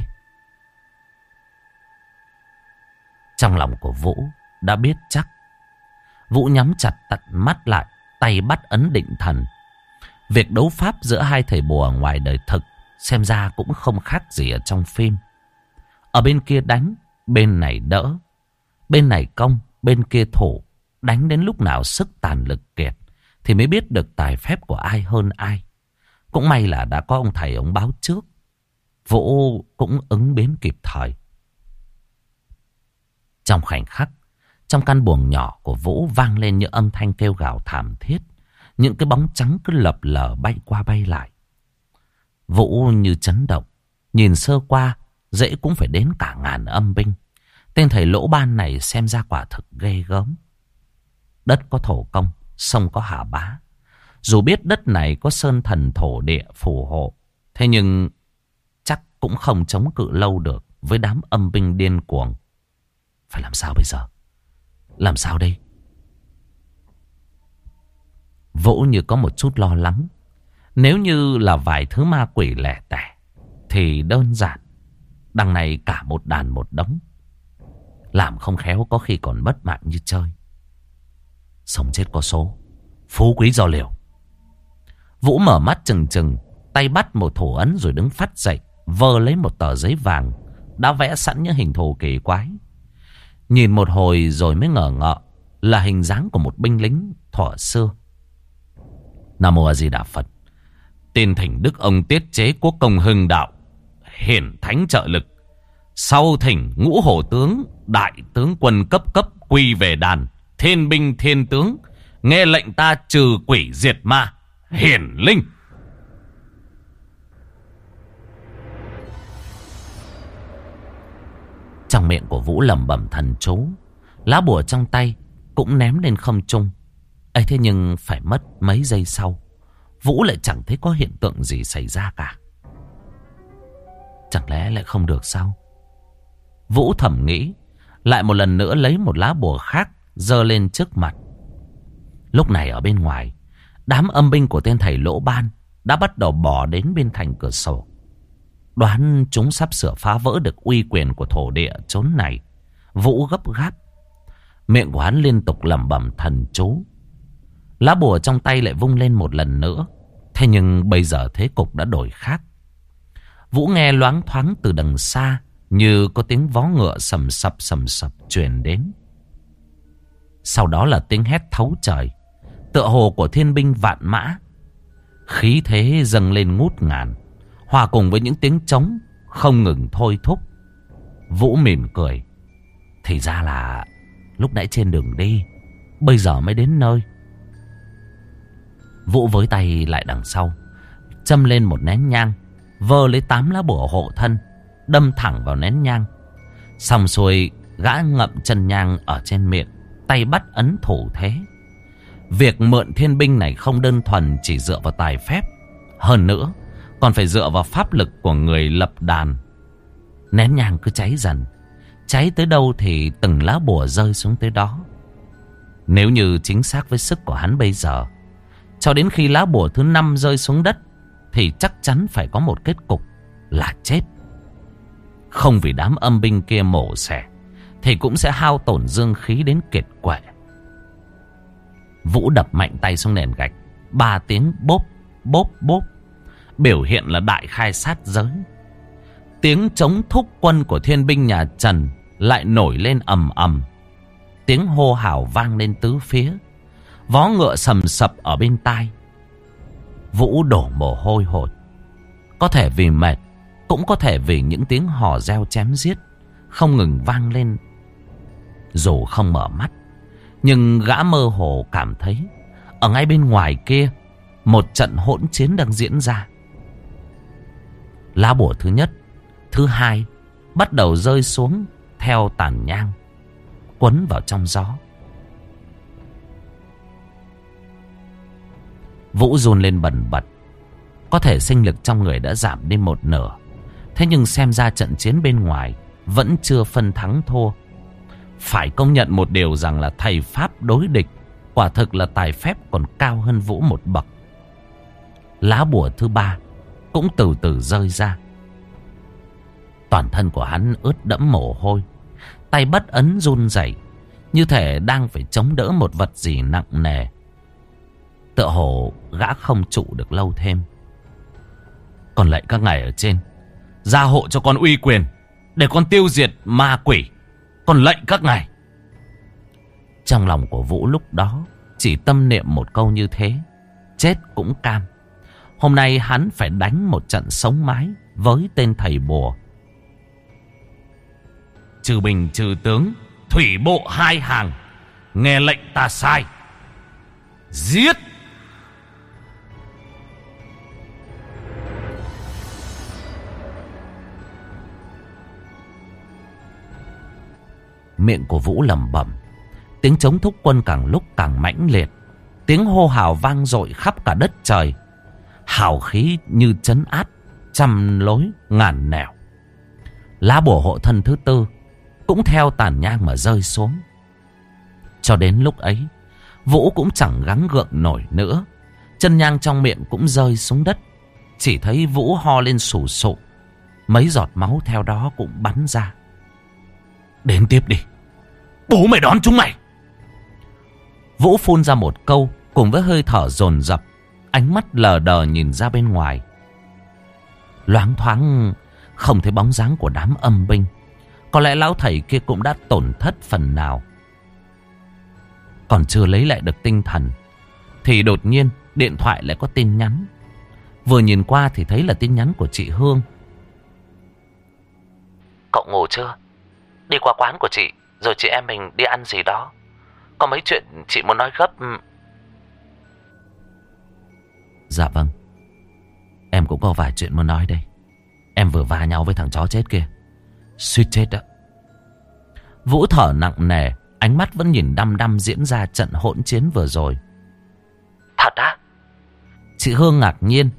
Speaker 1: Trong lòng của Vũ đã biết chắc. Vũ nhắm chặt tận mắt lại, tay bắt ấn định thần. Việc đấu pháp giữa hai thầy bùa ngoài đời thực xem ra cũng không khác gì ở trong phim. Ở bên kia đánh, bên này đỡ. Bên này công, bên kia thủ. Đánh đến lúc nào sức tàn lực kiệt thì mới biết được tài phép của ai hơn ai. Cũng may là đã có ông thầy ông báo trước. Vũ cũng ứng biến kịp thời. Trong khoảnh khắc, trong căn buồng nhỏ của Vũ vang lên những âm thanh kêu gào thảm thiết. Những cái bóng trắng cứ lập lờ bay qua bay lại. Vũ như chấn động. Nhìn sơ qua, dễ cũng phải đến cả ngàn âm binh. Tên thầy lỗ ban này xem ra quả thực ghê gớm. Đất có thổ công, sông có hà bá. Dù biết đất này có sơn thần thổ địa phù hộ, thế nhưng chắc cũng không chống cự lâu được với đám âm binh điên cuồng. Phải làm sao bây giờ? Làm sao đây? Vũ như có một chút lo lắng. Nếu như là vài thứ ma quỷ lẻ tẻ thì đơn giản. Đằng này cả một đàn một đống. Làm không khéo có khi còn mất mạng như chơi. Sống chết có số, phú quý do liều. Vũ mở mắt trừng trừng, tay bắt một thủ ấn rồi đứng phát dậy, vơ lấy một tờ giấy vàng đã vẽ sẵn những hình thù kỳ quái. Nhìn một hồi rồi mới ngờ ngợ là hình dáng của một binh lính thuở xưa. Nam Mô A Di Đà Phật. Tin thỉnh Đức ông tiết chế quốc công hưng đạo, hiển thánh trợ lực. Sau thỉnh ngũ hổ tướng, đại tướng quân cấp cấp quy về đàn, thiên binh thiên tướng, nghe lệnh ta trừ quỷ diệt ma, hiển linh. Trong miệng của Vũ lẩm bẩm thần chú. Lá bùa trong tay cũng ném lên không trung. ấy thế nhưng phải mất mấy giây sau, Vũ lại chẳng thấy có hiện tượng gì xảy ra cả. Chẳng lẽ lại không được sao? Vũ thầm nghĩ. Lại một lần nữa lấy một lá bùa khác giơ lên trước mặt. Lúc này ở bên ngoài, đám âm binh của tên thầy lỗ ban đã bắt đầu bỏ đến bên thành cửa sổ. Đoán chúng sắp sửa phá vỡ được uy quyền của thổ địa chốn này. Vũ gấp gáp, miệng của hắn liên tục lẩm bẩm thần chú. Lá bùa trong tay lại vung lên một lần nữa. Thế nhưng bây giờ thế cục đã đổi khác. Vũ nghe loáng thoáng từ đằng xa như có tiếng vó ngựa sầm sập sầm sập truyền đến. Sau đó là tiếng hét thấu trời, tựa hồ của thiên binh vạn mã. Khí thế dâng lên ngút ngàn, hòa cùng với những tiếng trống không ngừng thôi thúc. Vũ mỉm cười. Thì ra là lúc nãy trên đường đi, bây giờ mới đến nơi. Vũ với tay lại đằng sau, châm lên một nén nhang, vơ lấy tám lá bùa hộ thân, đâm thẳng vào nén nhang. Xong xuôi, gã ngậm chân nhang ở trên miệng, tay bắt ấn thủ thế. Việc mượn thiên binh này không đơn thuần chỉ dựa vào tài phép, hơn nữa còn phải dựa vào pháp lực của người lập đàn. Nén nhang cứ cháy dần, cháy tới đâu thì từng lá bùa rơi xuống tới đó. Nếu như chính xác với sức của hắn bây giờ, cho đến khi lá bùa thứ năm rơi xuống đất thì chắc chắn phải có một kết cục là chết. Không vì đám âm binh kia mổ xẻ thì cũng sẽ hao tổn dương khí đến kiệt quệ. Vũ đập mạnh tay xuống nền gạch, ba tiếng bốp bốp bốp, biểu hiện là đại khai sát giới. Tiếng chống thúc quân của thiên binh nhà Trần lại nổi lên ầm ầm. Tiếng hô hào vang lên tứ phía, vó ngựa sầm sập ở bên tai. Vũ đổ mồ hôi hột, có thể vì mệt, cũng có thể vì những tiếng hò reo chém giết không ngừng vang lên. Dù không mở mắt, nhưng gã mơ hồ cảm thấy ở ngay bên ngoài kia một trận hỗn chiến đang diễn ra. Lá bùa thứ nhất, thứ hai bắt đầu rơi xuống theo tàn nhang, quấn vào trong gió. Vũ run lên bần bật. Có thể sinh lực trong người đã giảm đi một nửa. Thế nhưng xem ra trận chiến bên ngoài vẫn chưa phân thắng thua. Phải công nhận một điều rằng là thầy Pháp đối địch quả thực là tài phép còn cao hơn Vũ một bậc. Lá bùa thứ ba cũng từ từ rơi ra. Toàn thân của hắn ướt đẫm mồ hôi, tay bất ấn run rẩy, như thể đang phải chống đỡ một vật gì nặng nề. Tựa hồ gã không trụ được lâu thêm. Còn lại các ngài ở trên, gia hộ cho con uy quyền, để con tiêu diệt ma quỷ. Còn lệnh các ngài. Trong lòng của Vũ lúc đó chỉ tâm niệm một câu như thế: chết cũng cam. Hôm nay hắn phải đánh một trận sống mái với tên thầy bùa. Trừ binh trừ tướng, thủy bộ hai hàng, nghe lệnh ta sai, giết. Miệng của Vũ lẩm bẩm, tiếng trống thúc quân càng lúc càng mãnh liệt, tiếng hô hào vang dội khắp cả đất trời, hào khí như trấn át trăm lối ngàn nẻo. Lá bùa hộ thân thứ tư cũng theo tàn nhang mà rơi xuống. Cho đến lúc ấy, Vũ cũng chẳng gắng gượng nổi nữa, chân nhang trong miệng cũng rơi xuống đất. Chỉ thấy Vũ ho lên sù sụ, mấy giọt máu theo đó cũng bắn ra. Đến tiếp đi, bố mày đón chúng mày. Vũ phun ra một câu cùng với hơi thở dồn dập, ánh mắt lờ đờ nhìn ra bên ngoài. Loáng thoáng không thấy bóng dáng của đám âm binh. Có lẽ lão thầy kia cũng đã tổn thất phần nào. Còn chưa lấy lại được tinh thần thì đột nhiên điện thoại lại có tin nhắn. Vừa nhìn qua thì thấy là tin nhắn của chị Hương. Cậu ngủ chưa? Đi qua quán của chị rồi chị em mình đi ăn gì đó. Có mấy chuyện chị muốn nói gấp. Dạ vâng, em cũng có vài chuyện muốn nói đây. Em vừa va nhau với thằng chó chết kia, suýt chết đó. Vũ thở nặng nề, ánh mắt vẫn nhìn đăm đăm diễn ra trận hỗn chiến vừa rồi. Thật á? Chị Hương ngạc nhiên.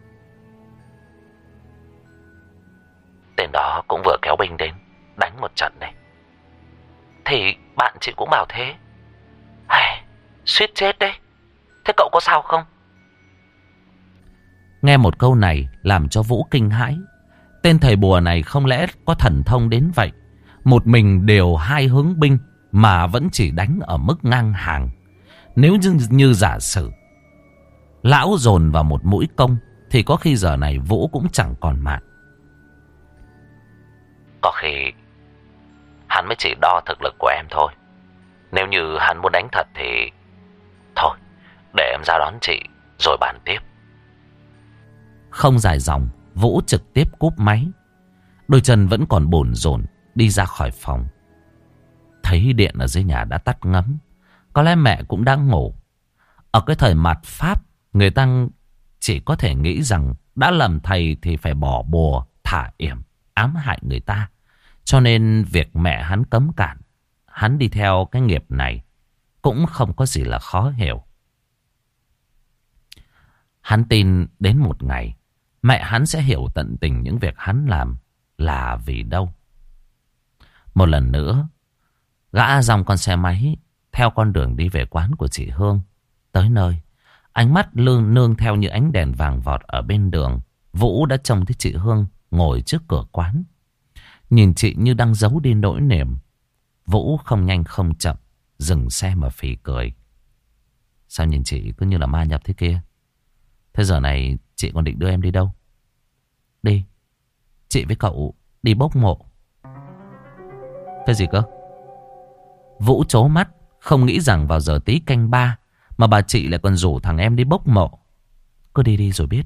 Speaker 1: Tên đó cũng vừa kéo binh đến đánh một trận này. Thì bạn chị cũng bảo thế. Hay, suýt chết đấy. Thế cậu có sao không? Nghe một câu này làm cho Vũ kinh hãi. Tên thầy bùa này không lẽ có thần thông đến vậy? Một mình đều hai hướng binh mà vẫn chỉ đánh ở mức ngang hàng. Nếu như, như giả sử lão dồn vào một mũi công thì có khi giờ này Vũ cũng chẳng còn mạng. Có khi hắn mới chỉ đo thực lực của em thôi. Nếu như hắn muốn đánh thật thì thôi, để em ra đón chị rồi bàn tiếp. Không dài dòng, Vũ trực tiếp cúp máy. Đôi chân vẫn còn bồn rồn đi ra khỏi phòng. Thấy điện ở dưới nhà đã tắt ngấm. Có lẽ mẹ cũng đang ngủ. Ở cái thời mạt Pháp, người ta chỉ có thể nghĩ rằng đã làm thầy thì phải bỏ bùa, thả yểm, ám hại người ta. Cho nên việc mẹ hắn cấm cản, hắn đi theo cái nghiệp này cũng không có gì là khó hiểu. Hắn tin đến một ngày mẹ hắn sẽ hiểu tận tình những việc hắn làm là vì đâu. Một lần nữa, gã dòng con xe máy theo con đường đi về quán của chị Hương. Tới nơi, ánh mắt lương nương theo như ánh đèn vàng vọt ở bên đường. Vũ đã trông thấy chị Hương ngồi trước cửa quán, nhìn chị như đang giấu đi nỗi niềm. Vũ không nhanh không chậm dừng xe mà phì cười. Sao nhìn chị cứ như là ma nhập thế kia? Thế giờ này chị còn định đưa em đi đâu? Đi, chị với cậu đi bốc mộ. Cái gì cơ? Vũ trố mắt, không nghĩ rằng vào giờ tí canh ba mà bà chị lại còn rủ thằng em đi bốc mộ. Cứ đi đi rồi biết.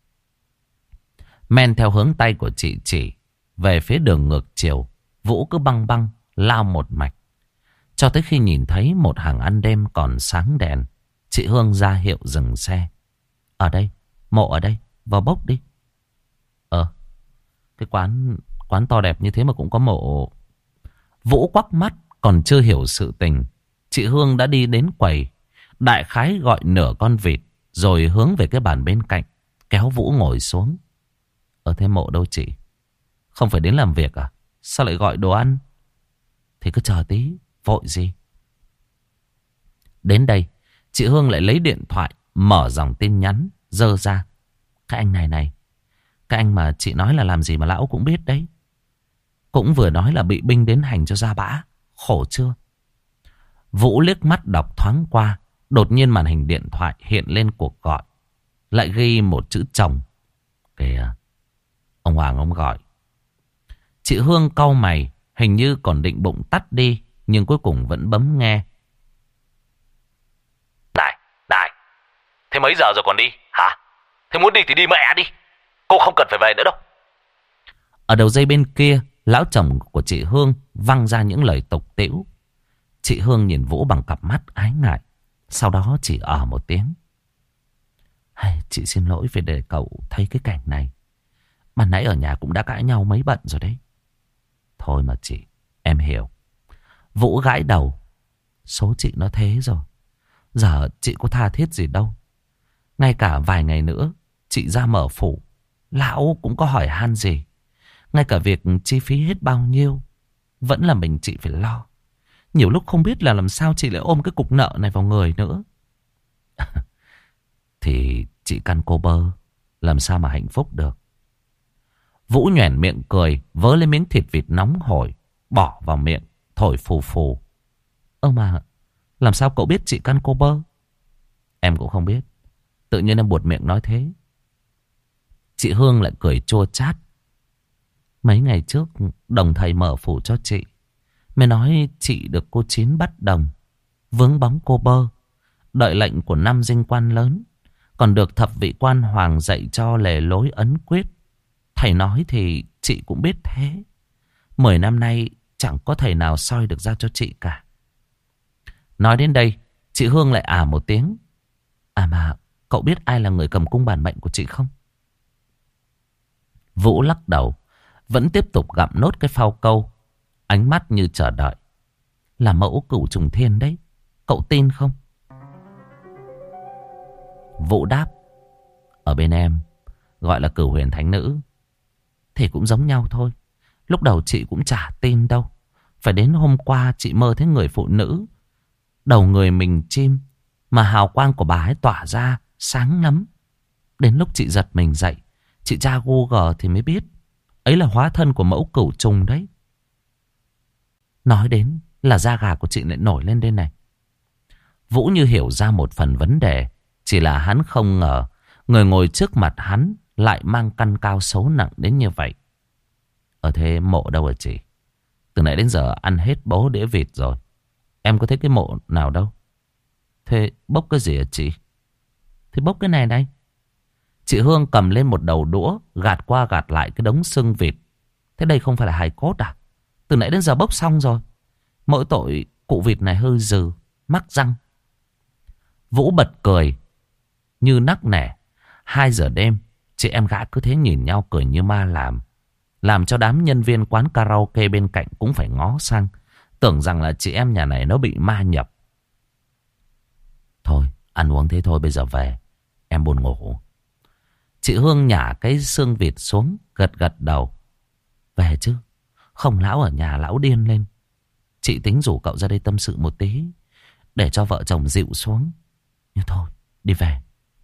Speaker 1: Men theo hướng tay của chị chỉ về phía đường ngược chiều, Vũ cứ băng băng lao một mạch cho tới khi nhìn thấy một hàng ăn đêm còn sáng đèn. Chị Hương ra hiệu dừng xe. Ở đây, mộ ở đây, vào bốc đi. Ờ, cái quán quán to đẹp như thế mà cũng có mộ. Vũ quắc mắt còn chưa hiểu sự tình. Chị Hương đã đi đến quầy, đại khái gọi nửa con vịt rồi hướng về cái bàn bên cạnh, kéo Vũ ngồi xuống. Ở thế mộ đâu chị? Không phải đến làm việc à? Sao lại gọi đồ ăn? Thì cứ chờ tí, vội gì. Đến đây, chị Hương lại lấy điện thoại, mở dòng tin nhắn, dơ ra. Cái anh này này, cái anh mà chị nói là làm gì mà lão cũng biết đấy. Cũng vừa nói là bị binh đến hành cho ra bã. Khổ chưa? Vũ liếc mắt đọc thoáng qua. Đột nhiên màn hình điện thoại hiện lên cuộc gọi. Lại ghi một chữ chồng. Kìa, ông Hoàng ông gọi. Chị Hương cau mày, hình như còn định bụng tắt đi, nhưng cuối cùng vẫn bấm nghe.
Speaker 2: Này, này, thế mấy giờ rồi còn đi, hả? Thế muốn đi thì đi mẹ đi, cô không cần phải về nữa đâu.
Speaker 1: Ở đầu dây bên kia, lão chồng của chị Hương văng ra những lời tục tĩu. Chị Hương nhìn Vũ bằng cặp mắt ái ngại, sau đó chỉ ở một tiếng. Hay, chị xin lỗi vì để cậu thấy cái cảnh này. Ban nãy ở nhà cũng đã cãi nhau mấy bận rồi đấy. Thôi mà chị, em hiểu. Vũ gãi đầu. Số chị nó thế rồi. Giờ chị có tha thiết gì đâu. Ngay cả vài ngày nữa chị ra mở phủ, lão cũng có hỏi han gì. Ngay cả việc chi phí hết bao nhiêu vẫn là mình chị phải lo. Nhiều lúc không biết là làm sao chị lại ôm cái cục nợ này vào người nữa. Thì chị căn cô bơ, làm sao mà hạnh phúc được. Vũ nhoẻn miệng cười, vớ lấy miếng thịt vịt nóng hổi, bỏ vào miệng, thổi phù phù. Ơ mà, làm sao cậu biết chị căn cô bơ? Em cũng không biết. Tự nhiên em buột miệng nói thế. Chị Hương lại cười chua chát. Mấy ngày trước, đồng thầy mở phủ cho chị. Mới nói chị được cô Chín bắt đồng, vướng bóng cô bơ, đợi lệnh của năm dinh quan lớn, còn được thập vị quan hoàng dạy cho lề lối ấn quyết. Thầy nói thì chị cũng biết thế. Mười năm nay chẳng có thầy nào soi được ra cho chị cả. Nói đến đây, chị Hương lại à một tiếng. À mà, cậu biết ai là người cầm cung bản mệnh của chị không? Vũ lắc đầu, vẫn tiếp tục gặm nốt cái phao câu, ánh mắt như chờ đợi. Là mẫu Cửu Trùng Thiên đấy, cậu tin không? Vũ đáp. Ở bên em gọi là Cửu Huyền Thánh Nữ. Thì cũng giống nhau thôi. Lúc đầu chị cũng chả tin đâu. Phải đến hôm qua chị mơ thấy người phụ nữ, đầu người mình chim, mà hào quang của bà ấy tỏa ra sáng lắm. Đến lúc chị giật mình dậy, chị tra Google thì mới biết ấy là hóa thân của mẫu Cửu Trùng đấy. Nói đến là da gà của chị lại nổi lên đây này. Vũ như hiểu ra một phần vấn đề. Chỉ là hắn không ngờ người ngồi trước mặt hắn lại mang căn cao xấu nặng đến như vậy. Ở thế mộ đâu hả chị? Từ nãy đến giờ ăn hết bố đĩa vịt rồi. Em có thấy cái mộ nào đâu? Thế bốc cái gì hả chị? Thì bốc cái này đây. Chị Hương cầm lên một đầu đũa, gạt qua gạt lại cái đống xương vịt. Thế đây không phải là hài cốt à? Từ nãy đến giờ bốc xong rồi. Mỗi tội cụ vịt này hơi dừ, mắc răng. Vũ bật cười như nắc nẻ. Hai giờ đêm, chị em gã cứ thế nhìn nhau cười như ma làm. Làm cho đám nhân viên quán karaoke bên cạnh cũng phải ngó sang, tưởng rằng là chị em nhà này nó bị ma nhập. Thôi, ăn uống thế thôi, bây giờ về. Em buồn ngủ. Chị Hương nhả cái xương vịt xuống, gật gật đầu. Về chứ, không lão ở nhà lão điên lên. Chị tính rủ cậu ra đây tâm sự một tí, để cho vợ chồng dịu xuống. Nhưng thôi, đi về.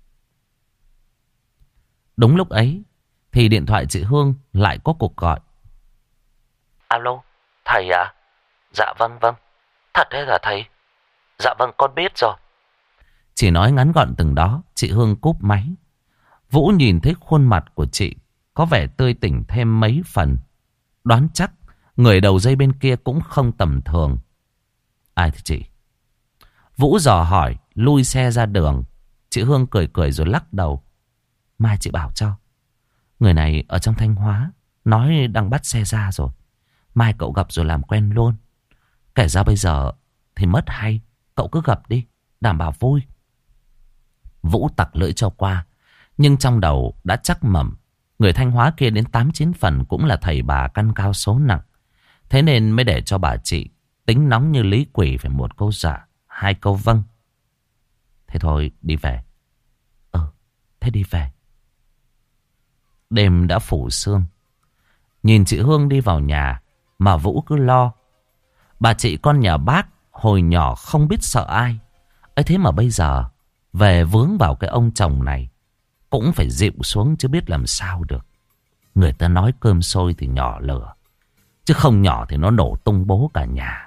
Speaker 1: Đúng lúc ấy thì điện thoại chị Hương lại có cuộc gọi.
Speaker 2: Alo, thầy à? Dạ vâng vâng. Thật đấy là thầy? Dạ vâng, con biết rồi.
Speaker 1: Chỉ nói ngắn gọn từng đó, chị Hương cúp máy. Vũ nhìn thấy khuôn mặt của chị có vẻ tươi tỉnh thêm mấy phần. Đoán chắc người đầu dây bên kia cũng không tầm thường. Ai thì chị? Vũ dò hỏi, lui xe ra đường. Chị Hương cười cười rồi lắc đầu. Mai chị bảo cho. Người này ở trong Thanh Hóa, nói đang bắt xe ra rồi. Mai cậu gặp rồi làm quen luôn. Kể ra bây giờ thì mất hay. Cậu cứ gặp đi, đảm bảo vui. Vũ tặc lưỡi cho qua, nhưng trong đầu đã chắc mẩm. Người Thanh Hóa kia đến tám chín phần cũng là thầy bà căn cao số nặng. Thế nên mới để cho bà chị tính nóng như lý quỷ phải một câu dạ, hai câu vâng. Thế thôi, đi về. Ừ, thế đi về. Đêm đã phủ sương. Nhìn chị Hương đi vào nhà mà Vũ cứ lo. Bà chị con nhà bác hồi nhỏ không biết sợ ai. ấy thế mà bây giờ về vướng vào cái ông chồng này cũng phải dịu xuống chứ biết làm sao được. Người ta nói cơm sôi thì nhỏ lửa, chứ không nhỏ thì nó nổ tung bố cả nhà.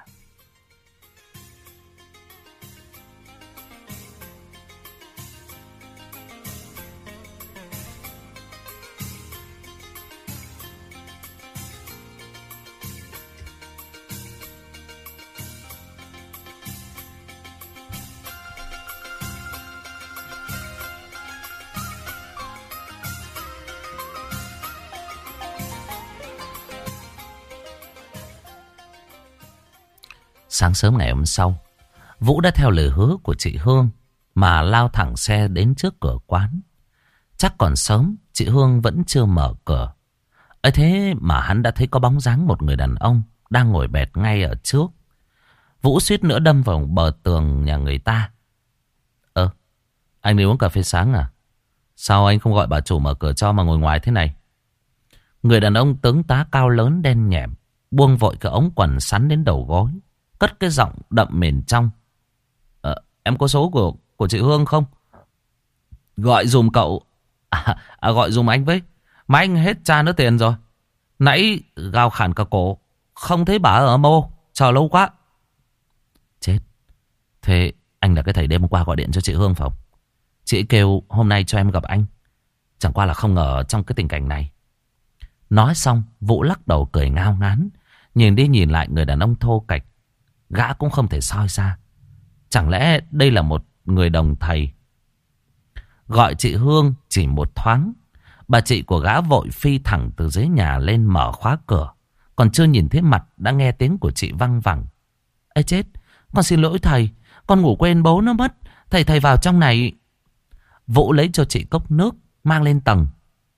Speaker 1: Sáng sớm ngày hôm sau, Vũ đã theo lời hứa của chị Hương mà lao thẳng xe đến trước cửa quán. Chắc còn sớm, chị Hương vẫn chưa mở cửa. ấy thế mà hắn đã thấy có bóng dáng một người đàn ông đang ngồi bệt ngay ở trước. Vũ suýt nữa đâm vào bờ tường nhà người ta. Ơ, anh đi uống cà phê sáng à? Sao anh không gọi bà chủ mở cửa cho mà ngồi ngoài thế này? Người đàn ông tướng tá cao lớn đen nhẹm buông vội cái ống quần sắn đến đầu gối, cất cái giọng đậm mền trong. Ờ, em có số của của chị Hương không? Gọi dùm cậu. À, à, gọi dùm anh với. Mà anh hết cha nữa tiền rồi. Nãy gào khản cả cổ, không thấy bà ở mô. Chờ lâu quá. Chết. Thế anh là cái thầy đêm hôm qua gọi điện cho chị Hương phải không? Chị kêu hôm nay cho em gặp anh. Chẳng qua là không ngờ trong cái tình cảnh này. Nói xong, Vũ lắc đầu cười ngao ngán, nhìn đi nhìn lại người đàn ông thô kệch. Gã cũng không thể soi ra. Chẳng lẽ đây là một người đồng thầy? Gọi chị Hương chỉ một thoáng, bà chị của gã vội phi thẳng từ dưới nhà lên mở khóa cửa. Còn chưa nhìn thấy mặt đã nghe tiếng của chị văng vẳng. Ê chết, con xin lỗi thầy, con ngủ quên bố nó mất. Thầy thầy vào trong này. Vũ lấy cho chị cốc nước mang lên tầng.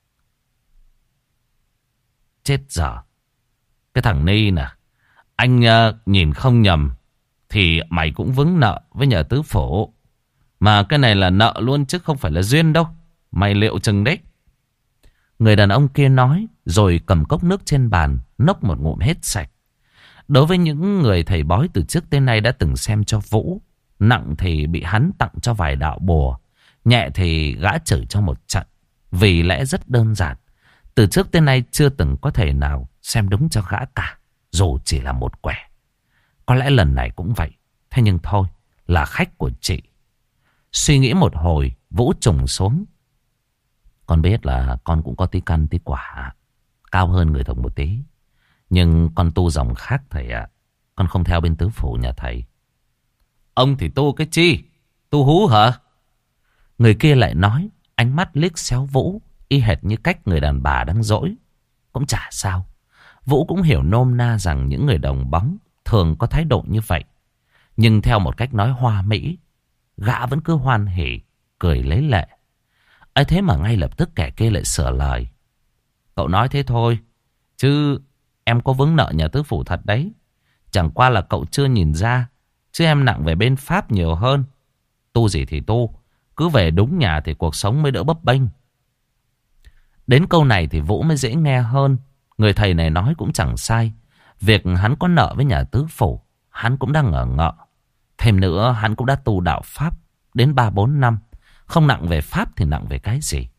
Speaker 1: Chết dở. Cái thằng Ni nè, anh uh, nhìn không nhầm thì mày cũng vướng nợ với nhà tứ phổ. Mà cái này là nợ luôn chứ không phải là duyên đâu. Mày liệu chừng đấy. Người đàn ông kia nói rồi cầm cốc nước trên bàn nốc một ngụm hết sạch. Đối với những người thầy bói từ trước tới nay đã từng xem cho Vũ, nặng thì bị hắn tặng cho vài đạo bùa, nhẹ thì gã chửi cho một trận. Vì lẽ rất đơn giản, từ trước tới nay chưa từng có thể nào xem đúng cho gã cả, dù chỉ là một quẻ. Có lẽ lần này cũng vậy. Thế nhưng thôi, là khách của chị. Suy nghĩ một hồi, Vũ trùng xuống. Con biết là con cũng có tí căn tí quả, cao hơn người Thục một tí. Nhưng con tu dòng khác thầy ạ. Con không theo bên tứ phủ nhà thầy. Ông thì tu cái chi? Tu hú hả? Người kia lại nói, ánh mắt liếc xéo Vũ, y hệt như cách người đàn bà đang dỗi. Cũng chả sao. Vũ cũng hiểu nôm na rằng những người đồng bóng thường có thái độ như vậy. Nhưng theo một cách nói hoa mỹ, gã vẫn cứ hoan hỉ, cười lấy lệ. ấy thế mà ngay lập tức kẻ kia lại sửa lời. Cậu nói thế thôi, chứ em có vướng nợ nhà tứ phủ thật đấy. Chẳng qua là cậu chưa nhìn ra, chứ em nặng về bên Pháp nhiều hơn. Tu gì thì tu, cứ về đúng nhà thì cuộc sống mới đỡ bấp bênh. Đến câu này thì Vũ mới dễ nghe hơn. Người thầy này nói cũng chẳng sai. Việc hắn có nợ với nhà tứ phủ, hắn cũng đang ngờ ngợ. Thêm nữa, hắn cũng đã tu đạo Pháp đến ba bốn năm. Không nặng về Pháp thì nặng về cái gì?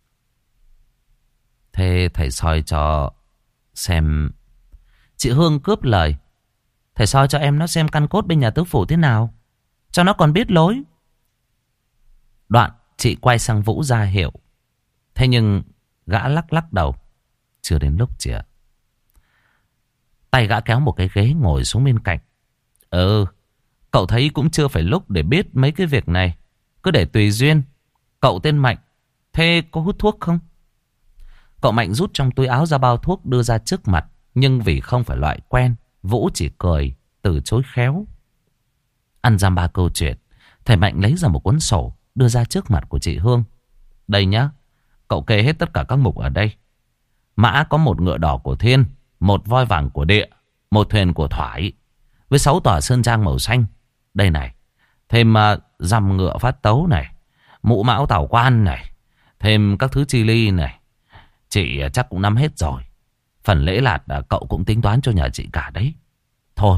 Speaker 1: Thế thầy soi cho xem. Chị Hương cướp lời. Thầy soi cho em nó xem căn cốt bên nhà tứ phủ thế nào, cho nó còn biết lối. Đoạn chị quay sang Vũ ra hiệu. Thế nhưng gã lắc lắc đầu. Chưa đến lúc chị ạ. Tay gã kéo một cái ghế ngồi xuống bên cạnh. Ừ, cậu thấy cũng chưa phải lúc để biết mấy cái việc này. Cứ để tùy duyên. Cậu tên Mạnh, thế có hút thuốc không? Cậu Mạnh rút trong túi áo ra bao thuốc đưa ra trước mặt. Nhưng vì không phải loại quen, Vũ chỉ cười, từ chối khéo. Ăn dăm ba câu chuyện, thầy Mạnh lấy ra một cuốn sổ đưa ra trước mặt của chị Hương. Đây nhá, cậu kê hết tất cả các mục ở đây. Mã có một ngựa đỏ của thiên, một voi vàng của địa, một thuyền của thoải, với sáu tòa sơn trang màu xanh. Đây này, thêm uh, dăm ngựa phát tấu này, mũ mão tảo quan này, thêm các thứ chi ly này. Chị uh, chắc cũng nắm hết rồi. Phần lễ lạt uh, cậu cũng tính toán cho nhà chị cả đấy. Thôi,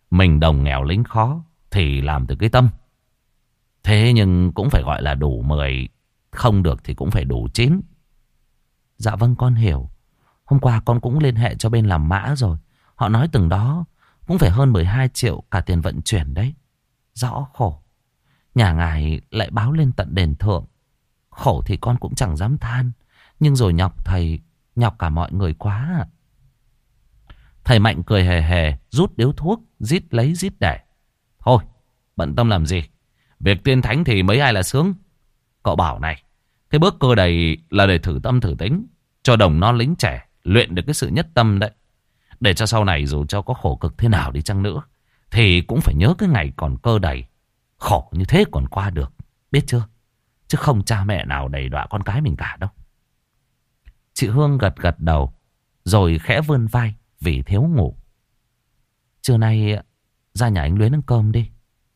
Speaker 1: Mình đồng nghèo lính khó thì làm từ cái tâm. Thế nhưng cũng phải gọi là đủ mười, không được thì cũng phải đủ chín. Dạ vâng, con hiểu. Hôm qua con cũng liên hệ cho bên làm mã rồi. Họ nói từng đó cũng phải hơn mười hai triệu cả tiền vận chuyển đấy. Rõ khổ. Nhà ngài lại báo lên tận đền thượng. Khổ thì con cũng chẳng dám than. Nhưng rồi nhọc thầy, nhọc cả mọi người quá ạ. Thầy Mạnh cười hề hề, rút điếu thuốc, rít lấy rít để. Thôi, bận tâm làm gì? Việc tiên thánh thì mấy ai là sướng. Cậu bảo này, cái bước cơ đầy là để thử tâm thử tính, cho đồng non lính trẻ luyện được cái sự nhất tâm đấy. Để cho sau này dù cho có khổ cực thế nào đi chăng nữa, thì cũng phải nhớ cái ngày còn cơ đầy. Khổ như thế còn qua được, biết chưa? Chứ không cha mẹ nào đầy đọa con cái mình cả đâu. Chị Hương gật gật đầu, rồi khẽ vươn vai vì thiếu ngủ. Trưa nay ra nhà anh Luyến ăn cơm đi.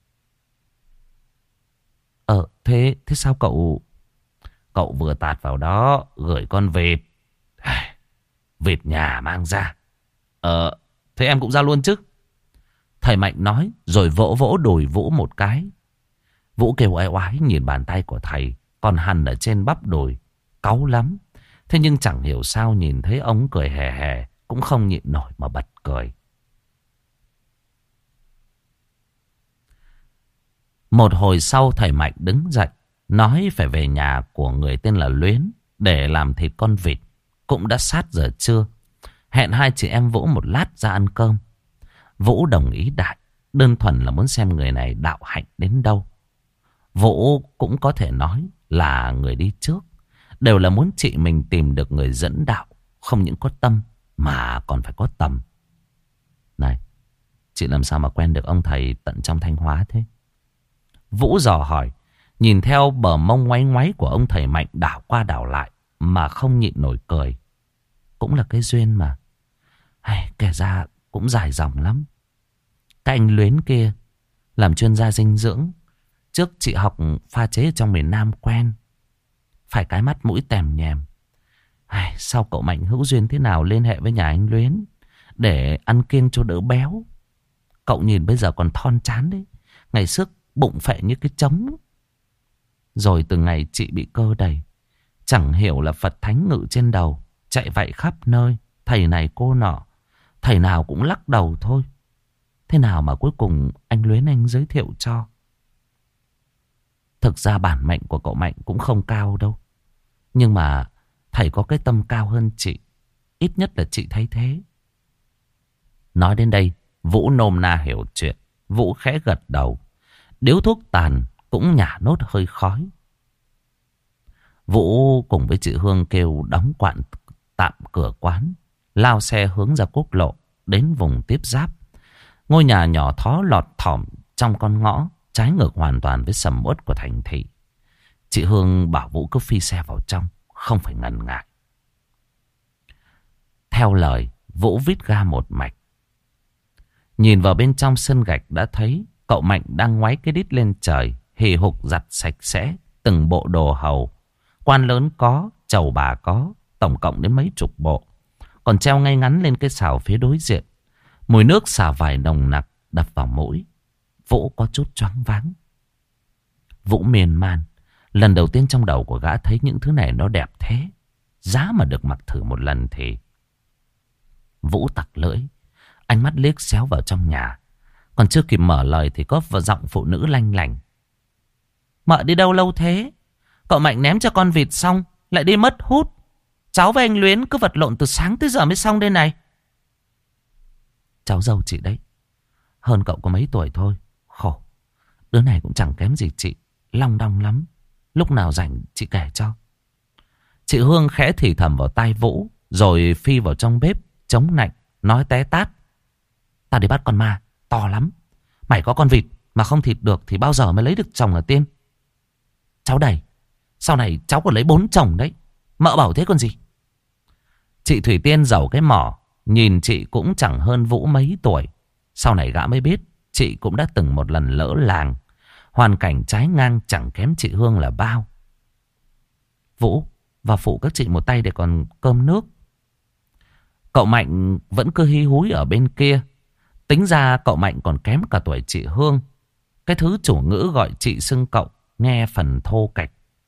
Speaker 1: Ờ, thế, thế sao cậu... Cậu vừa tạt vào đó, gửi con vịt. Vịt nhà mang ra. Ờ, thế em cũng ra luôn chứ? Thầy Mạnh nói, rồi vỗ vỗ đùi Vũ một cái. Vũ kêu oai oái nhìn bàn tay của thầy, còn hằn ở trên bắp đùi, cáu lắm. Thế nhưng chẳng hiểu sao nhìn thấy ông cười hề hề, cũng không nhịn nổi mà bật cười. Một hồi sau thầy Mạnh đứng dậy, nói phải về nhà của người tên là Luyến để làm thịt con vịt. Cũng đã sát giờ trưa. Hẹn hai chị em Vũ một lát ra ăn cơm. Vũ đồng ý đại, đơn thuần là muốn xem người này đạo hạnh đến đâu. Vũ cũng có thể nói là người đi trước. Đều là muốn chị mình tìm được người dẫn đạo, không những có tâm mà còn phải có tầm. Này, chị làm sao mà quen được ông thầy tận trong Thanh Hóa thế? Vũ dò hỏi, nhìn theo bờ mông ngoáy ngoáy của ông thầy Mạnh đảo qua đảo lại mà không nhịn nổi cười. Cũng là cái duyên mà. Hay, kể ra cũng dài dòng lắm. Cái anh Luyến kia làm chuyên gia dinh dưỡng. Trước chị học pha chế ở trong miền Nam quen. Phải cái mắt mũi tèm nhèm. Hay, sao cậu Mạnh hữu duyên thế nào liên hệ với nhà anh Luyến để ăn kiêng cho đỡ béo. Cậu nhìn bây giờ còn thon chán đấy. Ngày trước bụng phệ như cái trống. Rồi từ ngày chị bị cơ đầy, chẳng hiểu là Phật thánh ngự trên đầu, chạy vạy khắp nơi, thầy này cô nọ, thầy nào cũng lắc đầu thôi. Thế nào mà cuối cùng anh Luyến anh giới thiệu cho. Thực ra bản mệnh của cậu Mạnh cũng không cao đâu. Nhưng mà thầy có cái tâm cao hơn chị. Ít nhất là chị thấy thế. Nói đến đây, Vũ nôm na hiểu chuyện. Vũ khẽ gật đầu. Điếu thuốc tàn cũng nhả nốt hơi khói. Vũ cùng với chị Hương kêu đóng quặn tạm cửa quán, lao xe hướng ra quốc lộ, đến vùng tiếp giáp. Ngôi nhà nhỏ thó lọt thỏm trong con ngõ, trái ngược hoàn toàn với sầm uất của thành thị. Chị Hương bảo Vũ cứ phi xe vào trong, không phải ngần ngại. Theo lời, Vũ vít ga một mạch. Nhìn vào bên trong sân gạch đã thấy cậu Mạnh đang ngoáy cái đít lên trời, hì hục giặt sạch sẽ từng bộ đồ hầu. Quan lớn có, chầu bà có, tổng cộng đến mấy chục bộ. Còn treo ngay ngắn lên cái xào phía đối diện. Mùi nước xả vải nồng nặc đập vào mũi. Vũ có chút choáng váng. Vũ miên man. Lần đầu tiên trong đầu của gã thấy những thứ này nó đẹp thế. Giá mà được mặc thử một lần thì... Vũ tặc lưỡi. Ánh mắt liếc xéo vào trong nhà. Còn chưa kịp mở lời thì có vào giọng phụ nữ lanh lành. Mợ đi đâu lâu thế? Cậu Mạnh ném cho con vịt xong lại đi mất hút. Cháu với anh Luyến cứ vật lộn từ sáng tới giờ mới xong đây này. Cháu dâu chị đấy. Hơn cậu có mấy tuổi thôi. Khổ. Đứa này cũng chẳng kém gì chị. Long đong lắm. Lúc nào rảnh chị kể cho. Chị Hương khẽ thì thầm vào tai Vũ. Rồi phi vào trong bếp chống nạnh. Nói té tát. Tao đi bắt con ma. To lắm. Mày có con vịt mà không thịt được thì bao giờ mới lấy được chồng là tiên. Cháu đầy. Sau này cháu còn lấy bốn chồng đấy. Mợ bảo thế còn gì. Chị Thủy Tiên giàu cái mỏ. Nhìn chị cũng chẳng hơn Vũ mấy tuổi. Sau này gã mới biết chị cũng đã từng một lần lỡ làng. Hoàn cảnh trái ngang chẳng kém chị Hương là bao. Vũ, vào phụ các chị một tay để còn cơm nước. Cậu Mạnh vẫn cứ hí húi ở bên kia. Tính ra cậu Mạnh còn kém cả tuổi chị Hương. Cái thứ chủ ngữ gọi chị xưng cậu nghe phần thô kệch.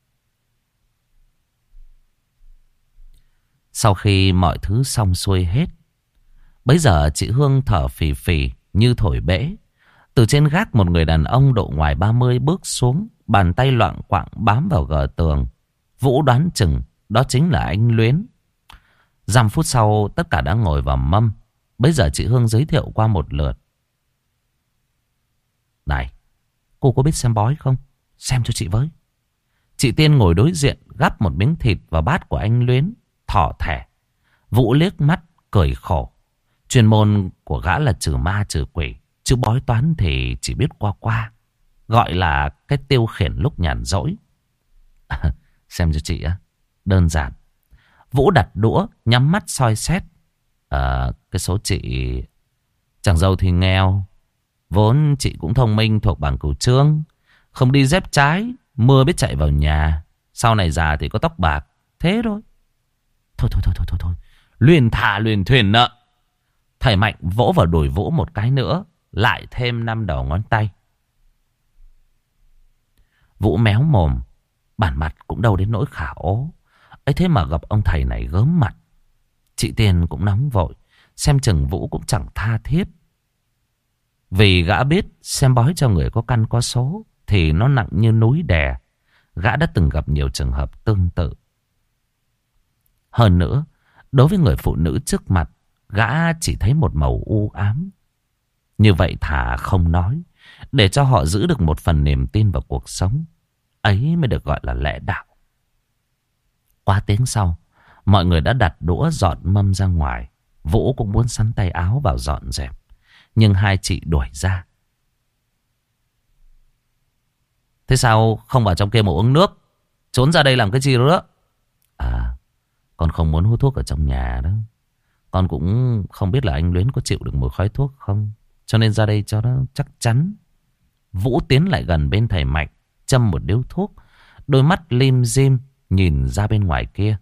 Speaker 1: Sau khi mọi thứ xong xuôi hết, bấy giờ chị Hương thở phì phì như thổi bể. Từ trên gác một người đàn ông độ ngoài ba mươi bước xuống, bàn tay loạng quạng bám vào gờ tường. Vũ đoán chừng đó chính là anh Luyến. Dăm phút sau tất cả đã ngồi vào mâm. Bấy giờ chị Hương giới thiệu qua một lượt. Này, cô có biết xem bói không? Xem cho chị với. Chị Tiên ngồi đối diện gắp một miếng thịt vào bát của anh Luyến, thỏ thẻ. Vũ liếc mắt cười khổ. Chuyên môn của gã là trừ ma trừ quỷ, chứ bói toán thì chỉ biết qua qua, gọi là cái tiêu khiển lúc nhàn rỗi. Xem cho chị á, đơn giản. Vũ đặt đũa, nhắm mắt soi xét. À, cái số chị chàng dâu thì nghèo. Vốn chị cũng thông minh, thuộc bảng cửu trương, không đi dép trái, mưa biết chạy vào nhà. Sau này già thì có tóc bạc. Thế thôi. Thôi thôi thôi thôi thôi, thôi. Luyên thả luyên thuyền nợ. Thầy Mạnh vỗ vào đùi Vũ một cái nữa, lại thêm năm đầu ngón tay. Vũ méo mồm, bản mặt cũng đâu đến nỗi khả ố. Ấy thế mà gặp ông thầy này gớm mặt. Chị Tiên cũng nóng vội, xem chừng Vũ cũng chẳng tha thiết. Vì gã biết xem bói cho người có căn có số thì nó nặng như núi đè. Gã đã từng gặp nhiều trường hợp tương tự. Hơn nữa, đối với người phụ nữ trước mặt, gã chỉ thấy một màu u ám. Như vậy thà không nói, để cho họ giữ được một phần niềm tin vào cuộc sống. Ấy mới được gọi là lẽ đạo. Qua tiếng sau, mọi người đã đặt đũa dọn mâm ra ngoài. Vũ cũng muốn sắn tay áo vào dọn dẹp, nhưng hai chị đuổi ra. Thế sao không vào trong kia mà uống nước? Trốn ra đây làm cái gì nữa? À, con không muốn hút thuốc ở trong nhà đó. Con cũng không biết là anh Luyến có chịu được mùi khói thuốc không, cho nên ra đây cho nó chắc chắn. Vũ tiến lại gần bên thầy Mạnh, châm một điếu thuốc, đôi mắt lim dim nhìn ra bên ngoài kia.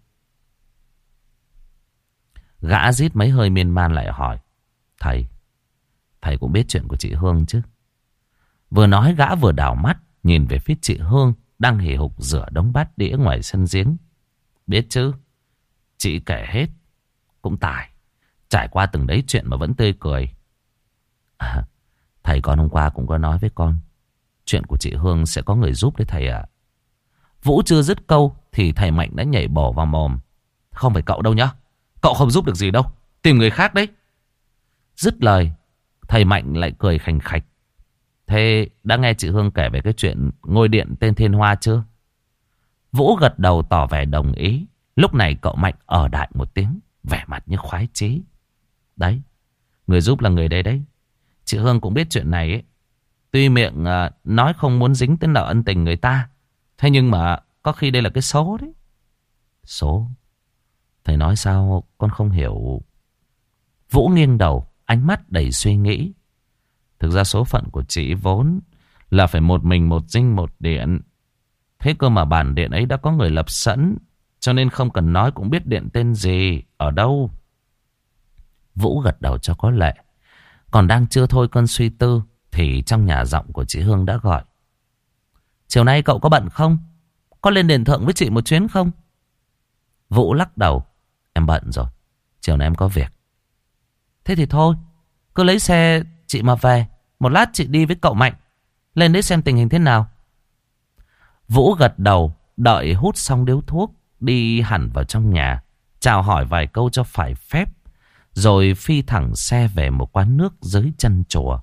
Speaker 1: Gã rít mấy hơi miên man lại hỏi. Thầy, thầy cũng biết chuyện của chị Hương chứ? Vừa nói gã vừa đảo mắt nhìn về phía chị Hương đang hì hục rửa đống bát đĩa ngoài sân giếng. Biết chứ, chị kể hết. Cũng tài, trải qua từng đấy chuyện mà vẫn tươi cười. À, thầy con hôm qua cũng có nói với con, chuyện của chị Hương sẽ có người giúp đấy thầy ạ. Vũ chưa dứt câu thì thầy Mạnh đã nhảy bổ vào mồm. Không phải cậu đâu nhá, cậu không giúp được gì đâu, tìm người khác đấy. Dứt lời, thầy Mạnh lại cười khành khạch. Thế đã nghe chị Hương kể về cái chuyện ngôi điện tên Thiên Hoa chưa? Vũ gật đầu tỏ vẻ đồng ý. Lúc này cậu Mạnh ở đại một tiếng, vẻ mặt như khoái chí. Đấy, người giúp là người đấy đấy. Chị Hương cũng biết chuyện này ấy. Tuy miệng uh, nói không muốn dính tới nợ ân tình người ta, thế nhưng mà có khi đây là cái số đấy. Số? Thầy nói sao con không hiểu? Vũ nghiêng đầu, ánh mắt đầy suy nghĩ. Thực ra số phận của chị vốn là phải một mình một dinh một điện. Thế cơ mà bản điện ấy đã có người lập sẵn, cho nên không cần nói cũng biết điện tên gì, ở đâu. Vũ gật đầu cho có lệ. Còn đang chưa thôi cơn suy tư thì trong nhà giọng của chị Hương đã gọi. Chiều nay cậu có bận không? Có lên đền thượng với chị một chuyến không? Vũ lắc đầu. Em bận rồi, chiều nay em có việc. Thế thì thôi, cứ lấy xe chị mà về. Một lát chị đi với cậu Mạnh lên đấy xem tình hình thế nào. Vũ gật đầu, đợi hút xong điếu thuốc, đi hẳn vào trong nhà, chào hỏi vài câu cho phải phép, rồi phi thẳng xe về một quán nước dưới chân chùa.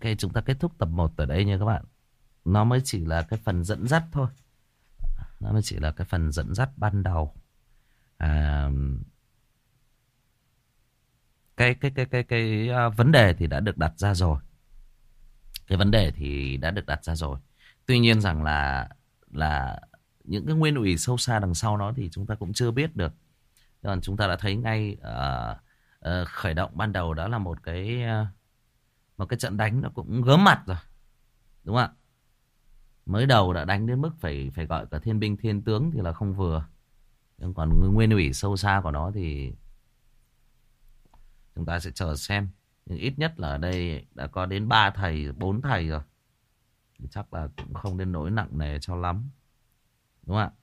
Speaker 1: chúng ta kết thúc tập một ở đây nha các bạn. Nó mới chỉ là cái phần dẫn dắt thôi. Nó mới chỉ là cái phần dẫn dắt ban đầu. À, cái, cái, cái, cái, cái, cái uh, vấn đề thì đã được đặt ra rồi. Cái vấn đề thì đã được đặt ra rồi. Tuy nhiên rằng là là những cái nguyên ủy sâu xa đằng sau nó thì chúng ta cũng chưa biết được. Còn chúng ta đã thấy ngay uh, uh, khởi động ban đầu đó là một cái uh, một cái trận đánh nó cũng gớm mặt rồi, đúng không ạ? Mới đầu đã đánh đến mức phải phải gọi cả thiên binh thiên tướng thì là không vừa. Nhưng còn nguyên ủy sâu xa của nó thì chúng ta sẽ chờ xem. Nhưng ít nhất là ở đây đã có đến ba thầy, bốn thầy rồi. Thì chắc là cũng không đến nỗi nặng nề cho lắm. Đúng không ạ?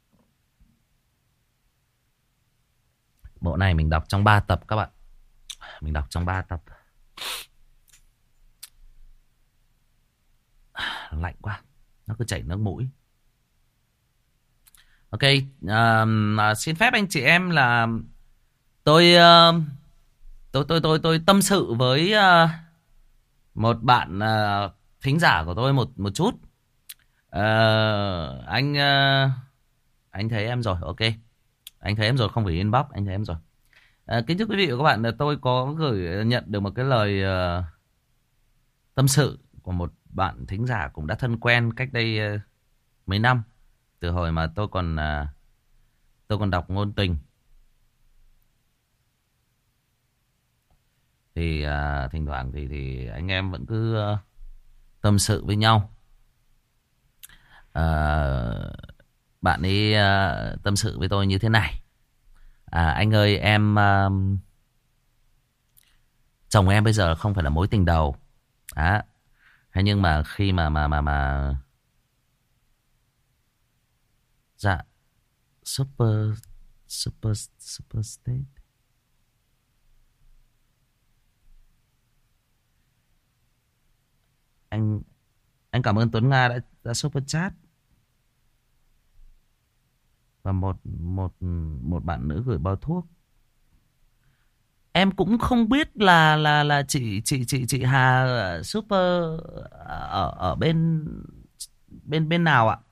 Speaker 1: Bộ này mình đọc trong ba tập các bạn. Mình đọc trong ba tập. Lạnh quá. Nó cứ chảy nước mũi. Ok. Uh, xin phép anh chị em là tôi... Uh, Tôi tôi tôi tôi tâm sự với uh, một bạn uh, thính giả của tôi một một chút. Uh, anh uh, anh thấy em rồi, ok. Anh thấy em rồi, không phải inbox, anh thấy em rồi. Uh, kính thưa quý vị và các bạn, là tôi có gửi nhận được một cái lời uh, tâm sự của một bạn thính giả cũng đã thân quen cách đây uh, mấy năm, từ hồi mà tôi còn uh, tôi còn đọc ngôn tình. Thì à, thỉnh thoảng thì thì anh em vẫn cứ uh, tâm sự với nhau. À, bạn ấy uh, tâm sự với tôi như thế này. À, anh ơi em uh, chồng em bây giờ không phải là mối tình đầu. À, thế nhưng mà khi mà mà mà mà dạ super super super state. Anh anh cảm ơn Tuấn Nga đã đã super chat. Và một một một bạn nữ gửi bao thuốc. Em cũng không biết là là là chị chị chị chị Hà super ở ở bên bên bên nào ạ?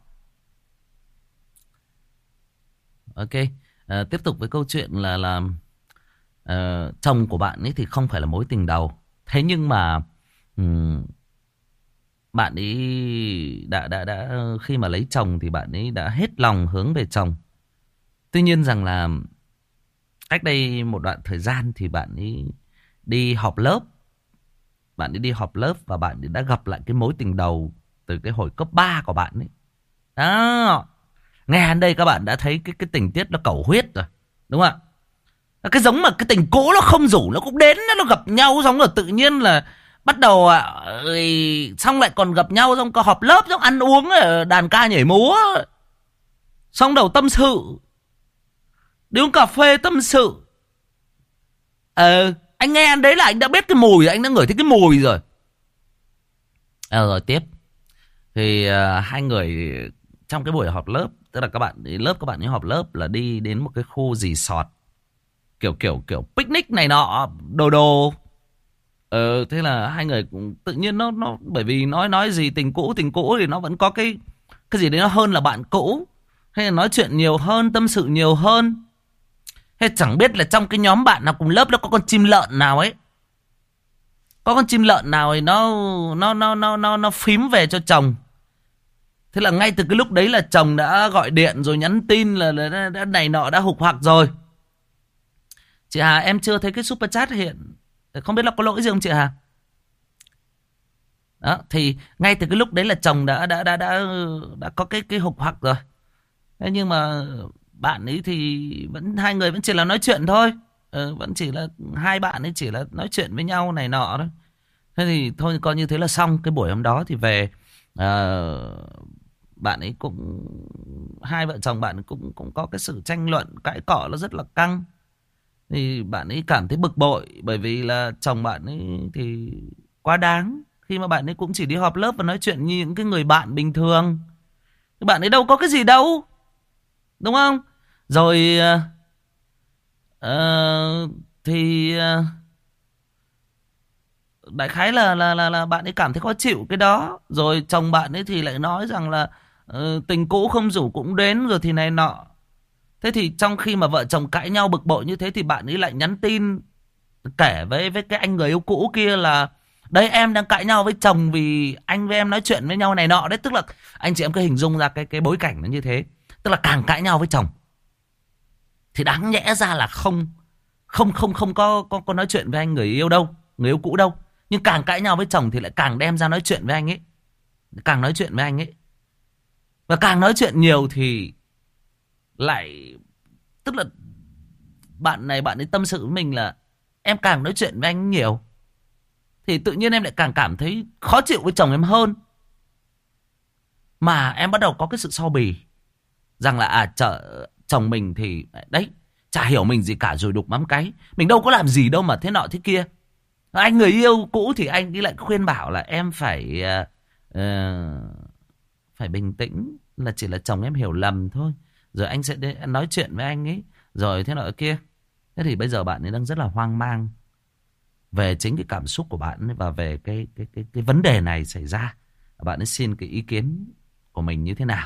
Speaker 1: Ok, à, tiếp tục với câu chuyện là là uh, chồng của bạn ấy thì không phải là mối tình đầu. Thế nhưng mà um, bạn ấy đã đã đã khi mà lấy chồng thì bạn ấy đã hết lòng hướng về chồng. Tuy nhiên rằng là cách đây một đoạn thời gian thì bạn ấy đi họp lớp. Bạn ấy đi họp lớp và bạn ấy đã gặp lại cái mối tình đầu từ cái hồi cấp ba của bạn ấy. Đó. Nghe đến đây các bạn đã thấy cái cái tình tiết nó cầu huyết rồi. Đúng không ạ? Cái giống mà cái tình cũ nó không rủ, nó cũng đến, nó gặp nhau xong rồi tự nhiên là bắt đầu à, xong lại còn gặp nhau, xong có họp lớp, xong ăn uống, đàn ca nhảy múa, xong đầu tâm sự, đi uống cà phê tâm sự. Ờ, anh nghe đấy là anh đã biết cái mùi, anh đã ngửi thấy cái mùi rồi. À, rồi tiếp thì uh, hai người trong cái buổi họp lớp, tức là các bạn lớp các bạn ấy họp lớp là đi đến một cái khu resort kiểu kiểu kiểu picnic này nọ đồ đồ. Ờ, thế là hai người cũng tự nhiên nó nó bởi vì nói nói gì tình cũ tình cũ thì nó vẫn có cái cái gì đấy nó hơn là bạn cũ, hay là nói chuyện nhiều hơn, tâm sự nhiều hơn. Hay chẳng biết là trong cái nhóm bạn nào cùng lớp nó có con chim lợn nào ấy, có con chim lợn nào thì nó nó nó nó nó nó phím về cho chồng. Thế là ngay từ cái lúc đấy là chồng đã gọi điện rồi nhắn tin là, là đã, đã này nọ đã hục hặc rồi. Chị Hà, em chưa thấy cái super chat hiện, không biết là có lỗi gì không chị Hà? Đó, thì ngay từ cái lúc đấy là chồng đã đã đã đã đã có cái cái hục hặc rồi. Thế nhưng mà bạn ấy thì vẫn, hai người vẫn chỉ là nói chuyện thôi. Ừ, vẫn chỉ là hai bạn ấy chỉ là nói chuyện với nhau này nọ thôi. Thế thì thôi coi như thế là xong. Cái buổi hôm đó thì về uh, bạn ấy cũng, hai vợ chồng bạn cũng cũng có cái sự tranh luận cãi cọ nó rất là căng. Thì bạn ấy cảm thấy bực bội bởi vì là chồng bạn ấy thì quá đáng, khi mà bạn ấy cũng chỉ đi họp lớp và nói chuyện như những cái người bạn bình thường. Bạn ấy đâu có cái gì đâu, đúng không? Rồi uh, thì uh, đại khái là là là là bạn ấy cảm thấy khó chịu cái đó. Rồi chồng bạn ấy thì lại nói rằng là uh, tình cũ không rủ cũng đến rồi thì này nọ. Thế thì trong khi mà vợ chồng cãi nhau bực bội như thế thì bạn ấy lại nhắn tin kể với với cái anh người yêu cũ kia là đây em đang cãi nhau với chồng vì anh với em nói chuyện với nhau này nọ đấy. Tức là anh chị em cứ hình dung ra cái cái bối cảnh nó như thế. Tức là càng cãi nhau với chồng thì đáng nhẽ ra là không không không không có có có nói chuyện với anh người yêu đâu, người yêu cũ đâu. Nhưng càng cãi nhau với chồng thì lại càng đem ra nói chuyện với anh ấy, càng nói chuyện với anh ấy. Và càng nói chuyện nhiều thì lại, tức là bạn này bạn ấy tâm sự với mình là em càng nói chuyện với anh nhiều thì tự nhiên em lại càng cảm thấy khó chịu với chồng em hơn. Mà em bắt đầu có cái sự so bì rằng là à chợ, chồng mình thì đấy chả hiểu mình gì cả rồi đục mắm cái. Mình đâu có làm gì đâu mà thế nọ thế kia. Anh người yêu cũ thì anh ấy lại khuyên bảo là em phải uh, phải bình tĩnh, là chỉ là chồng em hiểu lầm thôi. Rồi anh sẽ nói chuyện với anh ấy rồi thế nọ thế kia. Thế thì bây giờ bạn ấy đang rất là hoang mang về chính cái cảm xúc của bạn ấy và về cái cái cái cái vấn đề này xảy ra. Bạn ấy xin cái ý kiến của mình như thế nào.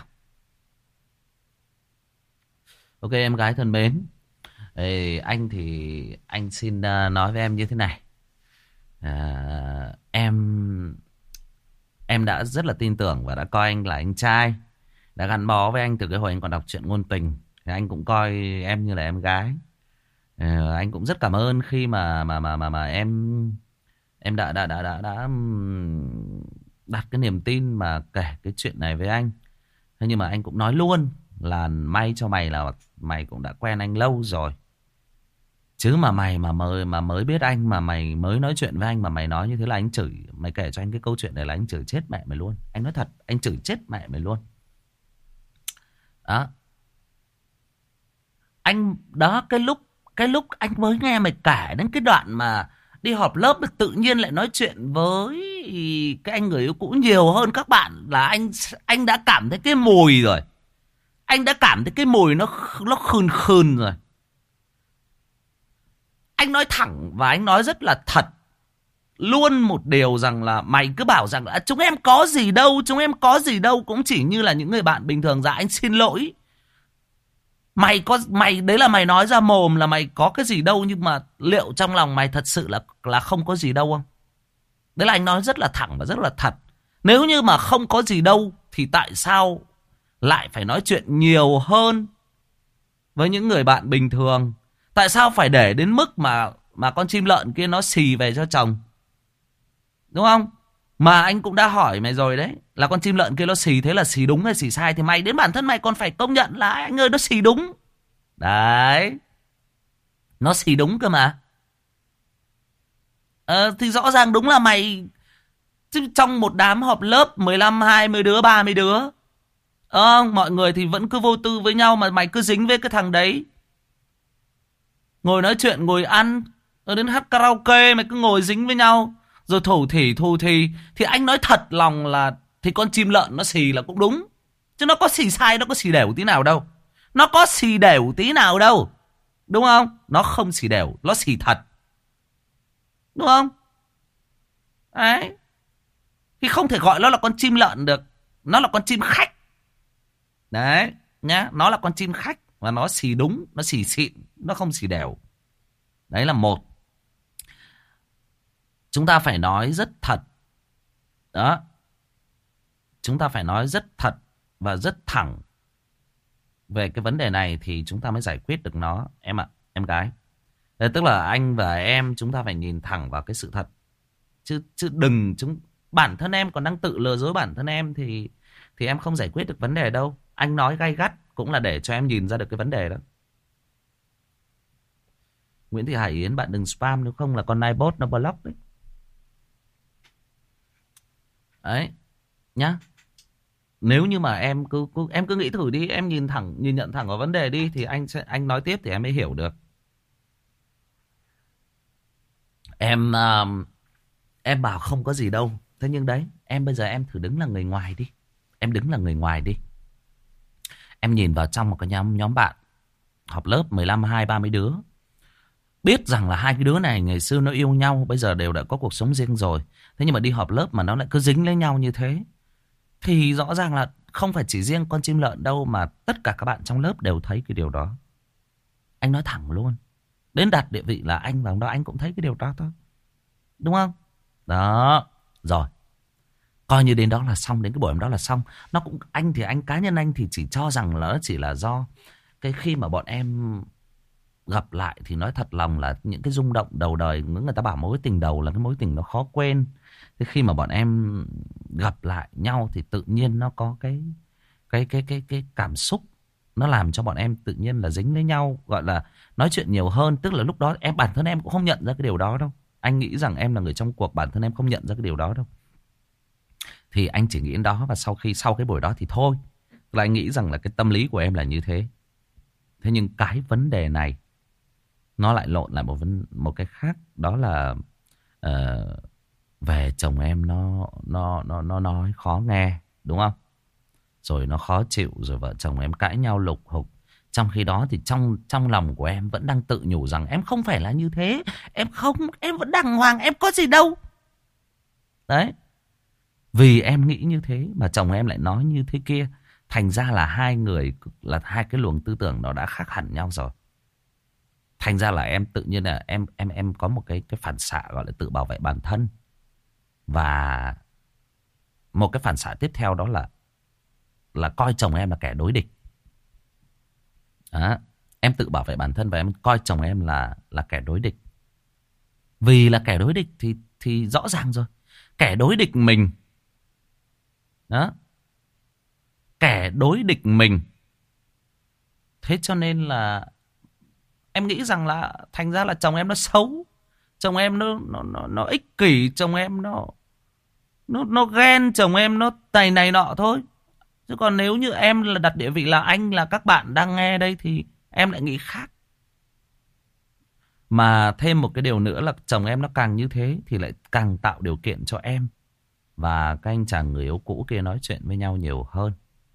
Speaker 1: Ok em gái thân mến, Ê, anh thì anh xin uh, nói với em như thế này. À, em em đã rất là tin tưởng và đã coi anh là anh trai, đã gắn bó với anh từ cái hồi anh còn đọc truyện ngôn tình. Thì anh cũng coi em như là em gái. À, anh cũng rất cảm ơn khi mà mà mà mà mà em em đã đã đã đã đã đặt cái niềm tin mà kể cái chuyện này với anh. Thế nhưng mà anh cũng nói luôn là may cho mày là mày cũng đã quen anh lâu rồi. Chứ mà mày mà mới mà mới biết anh mà mày mới nói chuyện với anh mà mày nói như thế là anh chửi, mày kể cho anh cái câu chuyện này là anh chửi chết mẹ mày luôn. Anh nói thật, anh chửi chết mẹ mày luôn. Đó. Anh đó cái lúc cái lúc anh mới nghe mày kể đến cái đoạn mà đi họp lớp tự nhiên lại nói chuyện với cái anh người yêu cũ nhiều hơn các bạn là anh anh đã cảm thấy cái mùi rồi. Anh đã cảm thấy cái mùi nó nó khừn khừn rồi. Anh nói thẳng và anh nói rất là thật luôn một điều rằng là mày cứ bảo rằng là chúng em có gì đâu, chúng em có gì đâu, cũng chỉ như là những người bạn bình thường. Dạ anh xin lỗi. Mày có mày đấy là mày nói ra mồm là mày có cái gì đâu, nhưng mà liệu trong lòng mày thật sự là là không có gì đâu không? Đấy là anh nói rất là thẳng và rất là thật. Nếu như mà không có gì đâu thì tại sao lại phải nói chuyện nhiều hơn với những người bạn bình thường? Tại sao phải để đến mức mà mà con chim lợn kia nó xì về cho chồng? Đúng không? Mà anh cũng đã hỏi mày rồi đấy, là con chim lợn kia nó xì thế là xì đúng hay xì sai, thì mày đến bản thân mày còn phải công nhận là anh ơi nó xì đúng. Đấy. Nó xì đúng cơ mà. Ờ, thì rõ ràng đúng là mày. Chứ trong một đám họp lớp mười lăm, hai mươi đứa, ba mươi đứa, ờ, mọi người thì vẫn cứ vô tư với nhau mà mày cứ dính với cái thằng đấy. Ngồi nói chuyện, ngồi ăn, rồi đến hát karaoke mày cứ ngồi dính với nhau, rồi thủ thỉ thù thì thì anh nói thật lòng là thì con chim lợn nó xì là cũng đúng. Chứ nó có xì sai, nó có xì đều tí nào đâu. Nó có xì đều tí nào đâu. Đúng không? Nó không xì đều, nó xì thật. Đúng không? Đấy. Thì không thể gọi nó là con chim lợn được. Nó là con chim khách. Đấy, nhá, nó là con chim khách và nó xì đúng, nó xì xịn, nó không xì đều. Đấy là một. Chúng ta phải nói rất thật. Đó. Chúng ta phải nói rất thật và rất thẳng về cái vấn đề này thì chúng ta mới giải quyết được nó, em ạ, em gái. Đấy, tức là anh và em chúng ta phải nhìn thẳng vào cái sự thật. Chứ chứ đừng chúng bản thân em còn đang tự lừa dối bản thân em thì thì em không giải quyết được vấn đề đâu. Anh nói gay gắt cũng là để cho em nhìn ra được cái vấn đề đó. Nguyễn Thị Hải Yến, bạn đừng spam nếu không là con nai bot nó block đấy. Đấy, nhá. Nếu như mà em cứ, cứ em cứ nghĩ thử đi, em nhìn thẳng, nhìn nhận thẳng vào vấn đề đi thì anh sẽ anh nói tiếp thì em mới hiểu được. Em uh, em bảo không có gì đâu. Thế nhưng đấy, em bây giờ em thử đứng là người ngoài đi. Em đứng là người ngoài đi. Em nhìn vào trong một cái nhóm nhóm bạn họp lớp mười lăm, hai, ba mươi đứa. biết rằng là hai cái đứa này ngày xưa nó yêu nhau, bây giờ đều đã có cuộc sống riêng rồi. Thế nhưng mà đi họp lớp mà nó lại cứ dính lấy nhau như thế. Thì rõ ràng là không phải chỉ riêng con chim lợn đâu, mà tất cả các bạn trong lớp đều thấy cái điều đó. Anh nói thẳng luôn. Đến đặt địa vị là anh vào đó anh cũng thấy cái điều đó thôi. Đúng không? Đó. Rồi. Coi như đến đó là xong, đến cái buổi hôm đó là xong. Nó cũng, anh thì anh, cá nhân anh thì chỉ cho rằng là nó chỉ là do cái khi mà bọn em gặp lại thì nói thật lòng là những cái rung động đầu đời, người ta bảo mối tình đầu là cái mối tình nó khó quên. Thế khi mà bọn em gặp lại nhau thì tự nhiên nó có cái cái cái cái cái cảm xúc, nó làm cho bọn em tự nhiên là dính lấy nhau, gọi là nói chuyện nhiều hơn. Tức là lúc đó em, bản thân em cũng không nhận ra cái điều đó đâu. Anh nghĩ rằng em là người trong cuộc, bản thân em không nhận ra cái điều đó đâu. Thì anh chỉ nghĩ đến đó, và sau khi sau cái buổi đó thì thôi. Là anh nghĩ rằng là cái tâm lý của em là như thế. Thế nhưng cái vấn đề này nó lại lộn lại một vấn một cái khác, đó là uh, về chồng em nó nó nó nó nói khó nghe, đúng không? Rồi nó khó chịu, rồi vợ chồng em cãi nhau lục hục. Trong khi đó thì trong trong lòng của em vẫn đang tự nhủ rằng em không phải là như thế, em không, em vẫn đàng hoàng, em có gì đâu. Đấy. Vì em nghĩ như thế mà chồng em lại nói như thế kia, thành ra là hai người, là hai cái luồng tư tưởng nó đã khác hẳn nhau rồi. Thành ra là em tự nhiên là em em em có một cái cái phản xạ gọi là tự bảo vệ bản thân. Và một cái phản xạ tiếp theo đó là là coi chồng em là kẻ đối địch. Đó. Em tự bảo vệ bản thân và em coi chồng em là là kẻ đối địch. Vì là kẻ đối địch thì thì rõ ràng rồi. Kẻ đối địch mình. Đó. Kẻ đối địch mình. Thế cho nên là em nghĩ rằng là thành ra là chồng em nó xấu. Chồng em nó nó nó, nó ích kỷ, chồng em nó nó nó ghen, chồng em nó này này nọ thôi. Chứ còn nếu như em là đặt địa vị là anh, là các bạn đang nghe đây, thì em lại nghĩ khác. Mà thêm một cái điều nữa là chồng em nó càng như thế thì lại càng tạo điều kiện cho em và các anh chàng người yêu cũ kia nói chuyện với nhau nhiều hơn.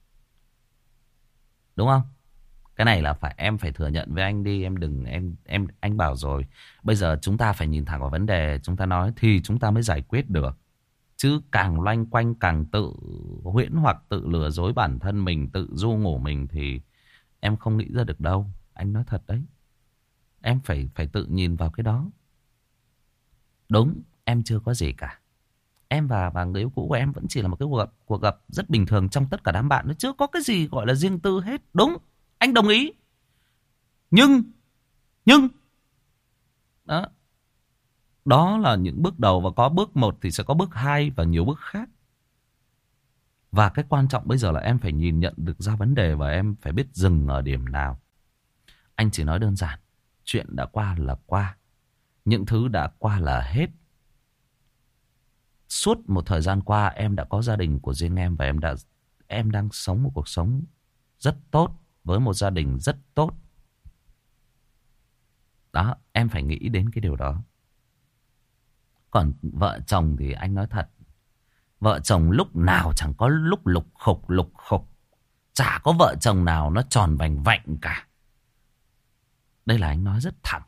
Speaker 1: Đúng không? Cái này là phải, em phải thừa nhận với anh đi. Em đừng, em em anh bảo rồi, bây giờ chúng ta phải nhìn thẳng vào vấn đề, chúng ta nói thì chúng ta mới giải quyết được. Chứ càng loanh quanh, càng tự huyễn hoặc tự lừa dối bản thân mình, tự ru ngủ mình thì em không nghĩ ra được đâu. Anh nói thật đấy. Em phải phải tự nhìn vào cái đó. Đúng, em chưa có gì cả. Em và và người yêu cũ của em vẫn chỉ là một cái cuộc gặp, cuộc gặp rất bình thường trong tất cả đám bạn. Nó chưa có cái gì gọi là riêng tư hết. Đúng, anh đồng ý. Nhưng, nhưng, đó, đó là những bước đầu, và có bước một thì sẽ có bước hai và nhiều bước khác. Và cái quan trọng bây giờ là em phải nhìn nhận được ra vấn đề và em phải biết dừng ở điểm nào. Anh chỉ nói đơn giản, chuyện đã qua là qua. Những thứ đã qua là hết. Suốt một thời gian qua em đã có gia đình của riêng em và em đã em đang sống một cuộc sống rất tốt với một gia đình rất tốt. Đó, em phải nghĩ đến cái điều đó. Còn vợ chồng thì anh nói thật, vợ chồng lúc nào chẳng có lúc lục khục lục khục. Chả có vợ chồng nào nó tròn vành vạnh cả. Đây là anh nói rất thẳng.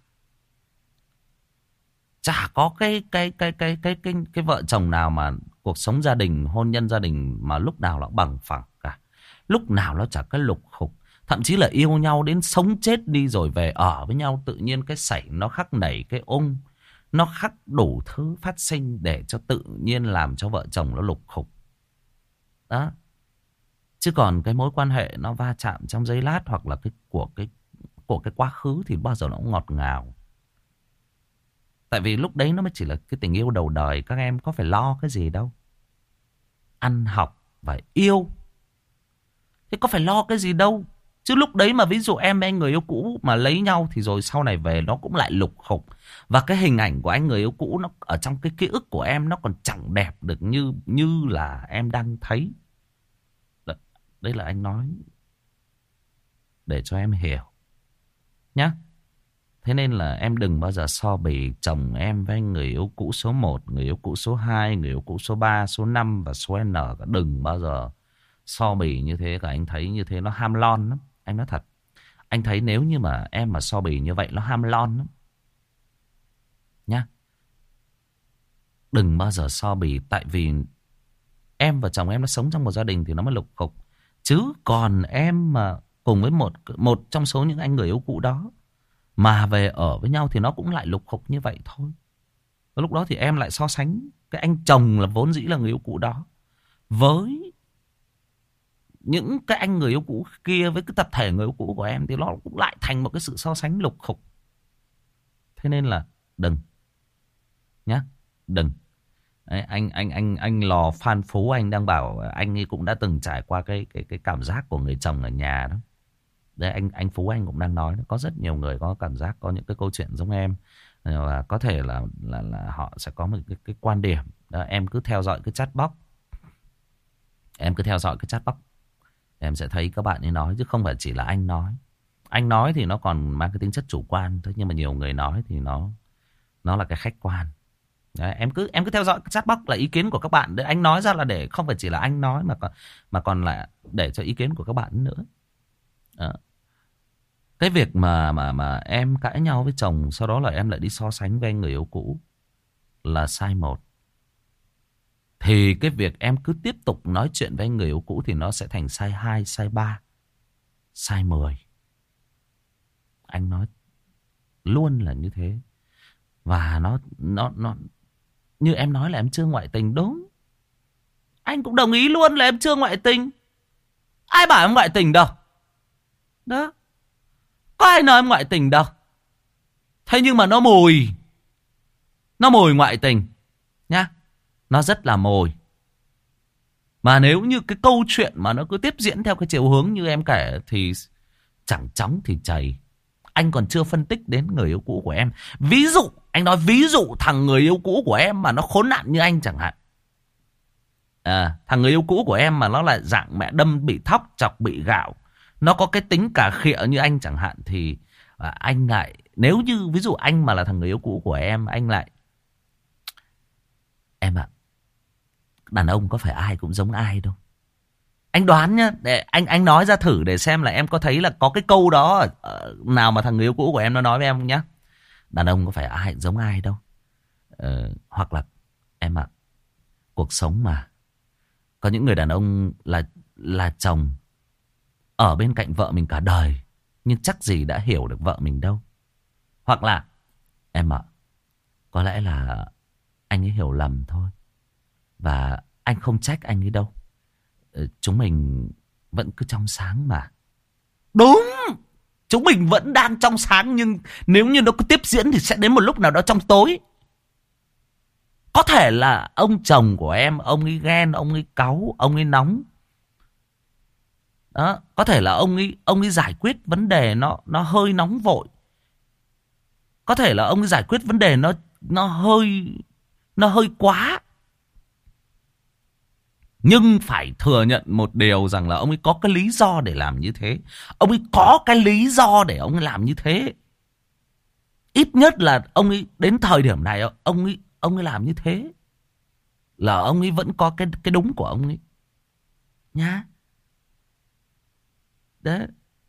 Speaker 1: Chả có cái cái cái cái cái cái cái vợ chồng nào mà cuộc sống gia đình, hôn nhân gia đình mà lúc nào nó bằng phẳng cả. Lúc nào nó chả cái lục khục. Thậm chí là yêu nhau đến sống chết đi rồi về ở với nhau, tự nhiên cái sảy nó khắc nảy cái ung, nó khắc đủ thứ phát sinh để cho tự nhiên làm cho vợ chồng nó lục khục. Đó. Chứ còn cái mối quan hệ nó va chạm trong giây lát hoặc là cái của cái của cái quá khứ thì bao giờ nó cũng ngọt ngào. Tại vì lúc đấy nó mới chỉ là cái tình yêu đầu đời. Các em có phải lo cái gì đâu. Ăn học và yêu. Thế có phải lo cái gì đâu. Chứ lúc đấy mà ví dụ em với anh người yêu cũ mà lấy nhau thì rồi sau này về nó cũng lại lục khục. Và cái hình ảnh của anh người yêu cũ nó ở trong cái ký ức của em nó còn chẳng đẹp được như như là em đang thấy. Đây là anh nói để cho em hiểu nhá. Thế nên là em đừng bao giờ so bì chồng em với người yêu cũ số một, người yêu cũ số hai, người yêu cũ số ba, số năm và số N. Đừng bao giờ so bì như thế cả. Anh thấy như thế nó ham lon lắm. Anh nói thật. Anh thấy nếu như mà em mà so bì như vậy nó ham lon lắm. nhá. Đừng bao giờ so bì. Tại vì em và chồng em nó sống trong một gia đình thì nó mới lục cục. Chứ còn em mà cùng với một một trong số những anh người yêu cũ đó mà về ở với nhau thì nó cũng lại lục cục như vậy thôi. Và lúc đó thì em lại so sánh cái anh chồng là vốn dĩ là người yêu cũ đó với những cái anh người yêu cũ kia, với cái tập thể người yêu cũ của em, thì nó cũng lại thành một cái sự so sánh lục khục. Thế nên là đừng nhá, đừng. Đấy, anh anh anh anh Lò Phan Phú anh đang bảo anh ấy cũng đã từng trải qua cái cái cái cảm giác của người chồng ở nhà đó. Đấy, anh anh Phú anh cũng đang nói có rất nhiều người có cảm giác, có những cái câu chuyện giống em, và có thể là là là họ sẽ có một cái cái quan điểm đó. Em cứ theo dõi cái chat box, em cứ theo dõi cái chat box, em sẽ thấy các bạn ấy nói, chứ không phải chỉ là anh nói. Anh nói thì nó còn mang cái tính chất chủ quan, thế nhưng mà nhiều người nói thì nó nó là cái khách quan. Đấy, em cứ em cứ theo dõi cái chat box là ý kiến của các bạn. Để anh nói ra là để không phải chỉ là anh nói mà còn mà còn là để cho ý kiến của các bạn nữa. Đó. Cái việc mà mà mà em cãi nhau với chồng, sau đó là em lại đi so sánh với anh người yêu cũ là sai một. Thì cái việc em cứ tiếp tục nói chuyện với anh người yêu cũ thì nó sẽ thành sai hai, sai ba, sai mười. Anh nói luôn là như thế. Và nó nó nó như em nói là em chưa ngoại tình, đúng. Anh cũng đồng ý luôn là em chưa ngoại tình. Ai bảo em ngoại tình đâu. Đó. Có ai nói em ngoại tình đâu. Thế nhưng mà nó mùi. Nó mùi ngoại tình nhá. Nó rất là mùi. Mà nếu như cái câu chuyện mà nó cứ tiếp diễn theo cái chiều hướng như em kể thì chẳng chóng thì chảy. Anh còn chưa phân tích đến người yêu cũ của em. Ví dụ, anh nói ví dụ thằng người yêu cũ của em mà nó khốn nạn như anh chẳng hạn. À, thằng người yêu cũ của em mà nó là dạng mẹ đâm bị thóc, chọc bị gạo, nó có cái tính cà khịa như anh chẳng hạn. Thì à, anh lại, nếu như ví dụ anh mà là thằng người yêu cũ của em, anh lại, em ạ, đàn ông có phải ai cũng giống ai đâu. Anh đoán nhá, để anh anh nói ra thử để xem là em có thấy là có cái câu đó nào mà thằng người yêu cũ của em nó nói với em không nhá. Đàn ông có phải ai giống ai đâu. Ờ, hoặc là em ạ, cuộc sống mà có những người đàn ông là là chồng ở bên cạnh vợ mình cả đời, nhưng chắc gì đã hiểu được vợ mình đâu. Hoặc là em ạ, có lẽ là anh ấy hiểu lầm thôi. Và anh không trách anh ấy đâu. Chúng mình vẫn cứ trong sáng mà. Đúng, chúng mình vẫn đang trong sáng, nhưng nếu như nó cứ tiếp diễn thì sẽ đến một lúc nào đó trong tối. Có thể là ông chồng của em, ông ấy ghen, ông ấy cáu, ông ấy nóng. Đó, có thể là ông ấy ông ấy giải quyết vấn đề nó nó hơi nóng vội. Có thể là ông ấy giải quyết vấn đề nó nó hơi nó hơi quá. Nhưng phải thừa nhận một điều rằng là ông ấy có cái lý do để làm như thế. Ông ấy có cái lý do để ông ấy làm như thế. Ít nhất là ông ấy đến thời điểm này ông ấy ông ấy làm như thế là ông ấy vẫn có cái cái đúng của ông ấy nhá. Đấy.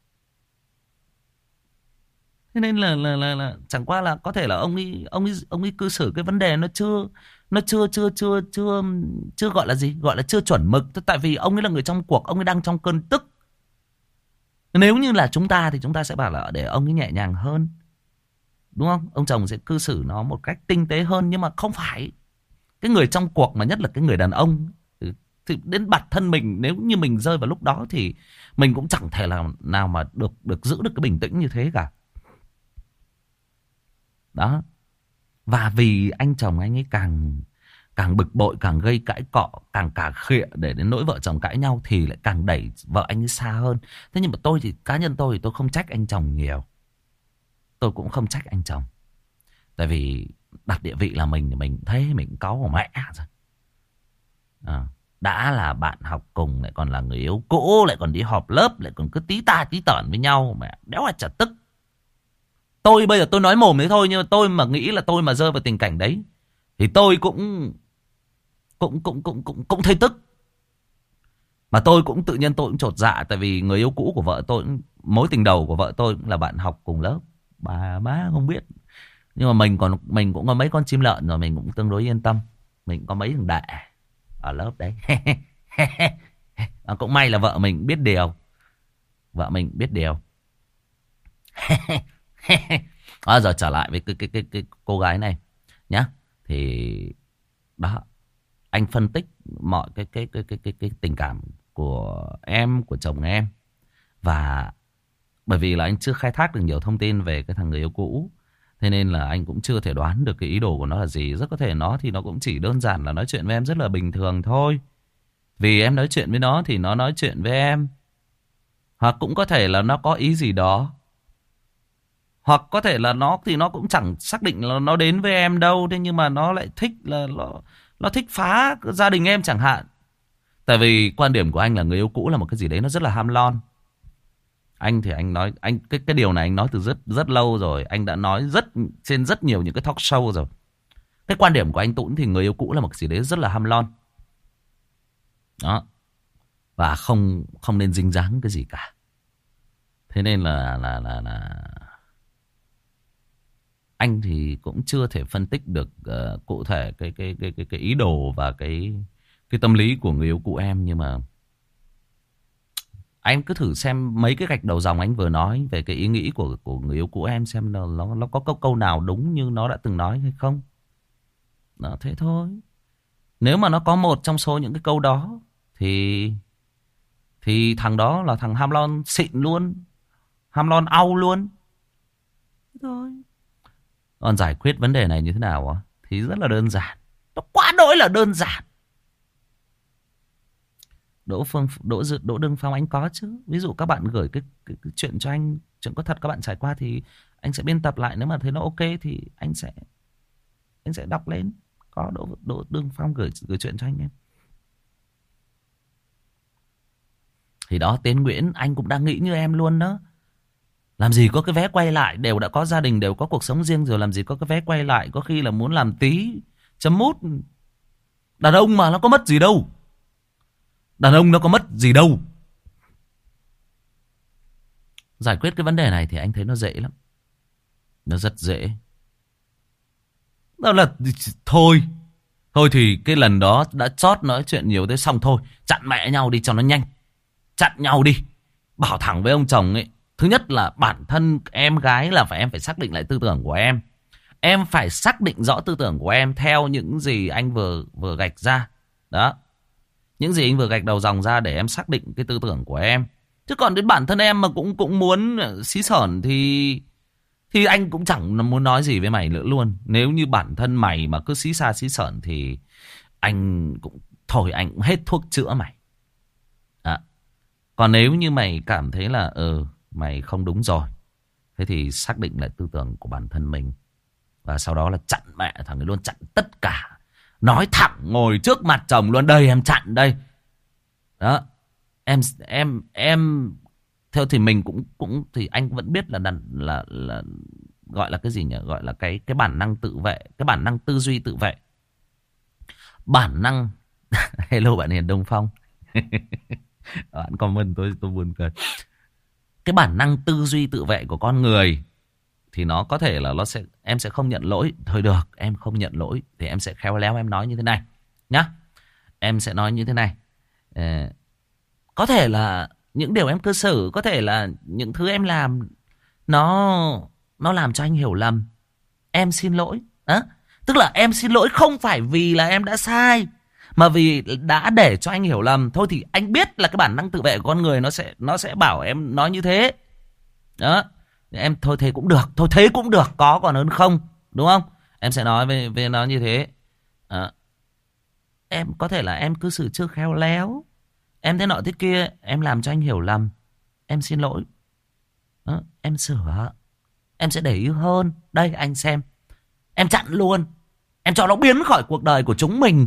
Speaker 1: Thế nên là là là, là chẳng qua là có thể là ông ấy ông ấy ông ấy cư xử cái vấn đề nó chưa nó chưa chưa chưa chưa chưa gọi là gì, gọi là chưa chuẩn mực. Tại vì ông ấy là người trong cuộc, ông ấy đang trong cơn tức. Nếu như là chúng ta thì chúng ta sẽ bảo là để ông ấy nhẹ nhàng hơn, đúng không? Ông chồng sẽ cư xử nó một cách tinh tế hơn. Nhưng mà không phải. Cái người trong cuộc, mà nhất là cái người đàn ông, thì đến bản thân mình, nếu như mình rơi vào lúc đó thì mình cũng chẳng thể là nào mà được được giữ được cái bình tĩnh như thế cả. Đó. Và vì anh chồng anh ấy càng càng bực bội, càng gây cãi cọ, càng cà khịa để đến nỗi vợ chồng cãi nhau, thì lại càng đẩy vợ anh ấy xa hơn. Thế nhưng mà tôi thì cá nhân tôi thì tôi không trách anh chồng nhiều. Tôi cũng không trách anh chồng. Tại vì đặt địa vị là mình thì mình thấy mình cáu của mẹ rồi. À, đã là bạn học cùng, lại còn là người yêu cũ, lại còn đi họp lớp, lại còn cứ tí ta tí tởn với nhau, mẹ đéo là chả tức. Tôi bây giờ tôi nói mồm thế thôi, nhưng mà tôi mà nghĩ là tôi mà rơi vào tình cảnh đấy thì tôi cũng cũng cũng cũng cũng cũng thấy tức. Mà tôi cũng tự nhiên tôi cũng chột dạ. Tại vì người yêu cũ của vợ tôi, mối tình đầu của vợ tôi cũng là bạn học cùng lớp. Bà má không biết Nhưng mà mình còn mình cũng có mấy con chim lợn rồi, mình cũng tương đối yên tâm. Mình cũng có mấy thằng đệ ở lớp đấy. À, cũng may là vợ mình biết điều. Vợ mình biết điều. À, giờ trở lại với cái, cái, cái, cái cô gái này nhá. Thì đó, anh phân tích mọi cái cái cái cái cái, cái tình cảm của em, của chồng em. Và bởi vì là anh chưa khai thác được nhiều thông tin về cái thằng người yêu cũ, thế nên là anh cũng chưa thể đoán được cái ý đồ của nó là gì. Rất có thể nó thì nó cũng chỉ đơn giản là nói chuyện với em rất là bình thường thôi. Vì em nói chuyện với nó thì nó nói chuyện với em. Hoặc cũng có thể là nó có ý gì đó. Hoặc có thể là nó thì nó cũng chẳng xác định là nó đến với em đâu. Thế nhưng mà nó lại thích là nó, nó thích phá gia đình em chẳng hạn. Tại vì quan điểm của anh là người yêu cũ là một cái gì đấy nó rất là ham lon. Anh thì anh nói anh cái cái điều này anh nói từ rất rất lâu rồi, anh đã nói rất trên rất nhiều những cái talk show rồi. Cái quan điểm của anh Tũng thì người yêu cũ là một cái gì đấy rất là ham lon. Đó. Và không không nên dính dáng cái gì cả. Thế nên là là là là anh thì cũng chưa thể phân tích được uh, cụ thể cái cái cái cái cái ý đồ và cái cái tâm lý của người yêu cũ em, nhưng mà anh cứ thử xem mấy cái gạch đầu dòng anh vừa nói về cái ý nghĩ của của người yêu cũ em, xem nó nó, nó có câu câu nào đúng như nó đã từng nói hay không. Đó, thế thôi. Nếu mà nó có một trong số những cái câu đó thì thì thằng đó là thằng ham lon xịn luôn, ham lon au luôn. Thế thôi. Còn giải quyết vấn đề này như thế nào á thì rất là đơn giản. Nó quá đỗi là đơn giản. Đỗ Phương Đỗ Đỗ Đương Phong anh có chứ. Ví dụ các bạn gửi cái, cái, cái chuyện cho anh, chuyện có thật các bạn trải qua thì anh sẽ biên tập lại. Nếu mà thấy nó ok thì anh sẽ anh sẽ đọc lên. Có Đỗ Đỗ Đương Phong gửi gửi chuyện cho anh em. Thì đó, Tiến Nguyễn anh cũng đang nghĩ như em luôn đó. Làm gì có cái vé quay lại, đều đã có gia đình, đều có cuộc sống riêng rồi, làm gì có cái vé quay lại. Có khi là muốn làm tí chấm mút. Đàn ông mà nó có mất gì đâu. Đàn ông nó có mất gì đâu. Giải quyết cái vấn đề này thì anh thấy nó dễ lắm. Nó rất dễ. Đó là thôi. Thôi thì cái lần đó đã chót nói chuyện nhiều thế, xong thôi. Chặn mẹ nhau đi cho nó nhanh. Chặn nhau đi. Bảo thẳng với ông chồng ấy. Thứ nhất là bản thân em gái là phải em phải xác định lại tư tưởng của em. Em phải xác định rõ tư tưởng của em theo những gì anh vừa vừa gạch ra. Đó. Những gì anh vừa gạch đầu dòng ra để em xác định cái tư tưởng của em. Chứ còn đến bản thân em mà cũng cũng muốn xí xởn thì thì anh cũng chẳng muốn nói gì với mày nữa luôn. Nếu như bản thân mày mà cứ xí xa xí xởn thì anh cũng thôi, anh cũng hết thuốc chữa mày. À. Còn nếu như mày cảm thấy là ừ, mày không đúng rồi, thế thì xác định lại tư tưởng của bản thân mình. Và sau đó là chặn mẹ thằng ấy luôn, chặn tất cả. Nói thẳng ngồi trước mặt chồng luôn, đây em chặn đây. Đó. Em em em theo thì mình cũng cũng thì anh vẫn biết là là là, là gọi là cái gì nhỉ? Gọi là cái cái bản năng tự vệ, cái bản năng tư duy tự vệ. Bản năng hello bạn Hiền Đông Phong. Bạn comment tôi tôi buồn cười. Cái bản năng tư duy tự vệ của con người thì nó có thể là nó sẽ em sẽ không nhận lỗi. Thôi được, em không nhận lỗi thì em sẽ khéo léo em nói như thế này nhá. Em sẽ nói như thế này. Ờ, có thể là những điều em cư xử, có thể là những thứ em làm nó nó làm cho anh hiểu lầm. Em xin lỗi. Đó. Tức là em xin lỗi không phải vì là em đã sai, mà vì đã để cho anh hiểu lầm. Thôi thì anh biết là cái bản năng tự vệ của con người nó sẽ nó sẽ bảo em nói như thế. Đó. Em thôi thế cũng được, thôi thế cũng được, có còn hơn không, đúng không? Em sẽ nói với, với nó như thế. À, em có thể là em cư xử chưa khéo léo, em thế nọ thế kia, em làm cho anh hiểu lầm, em xin lỗi. Đó, em sửa, em sẽ để ý hơn. Đây anh xem, em chặn luôn, em cho nó biến khỏi cuộc đời của chúng mình.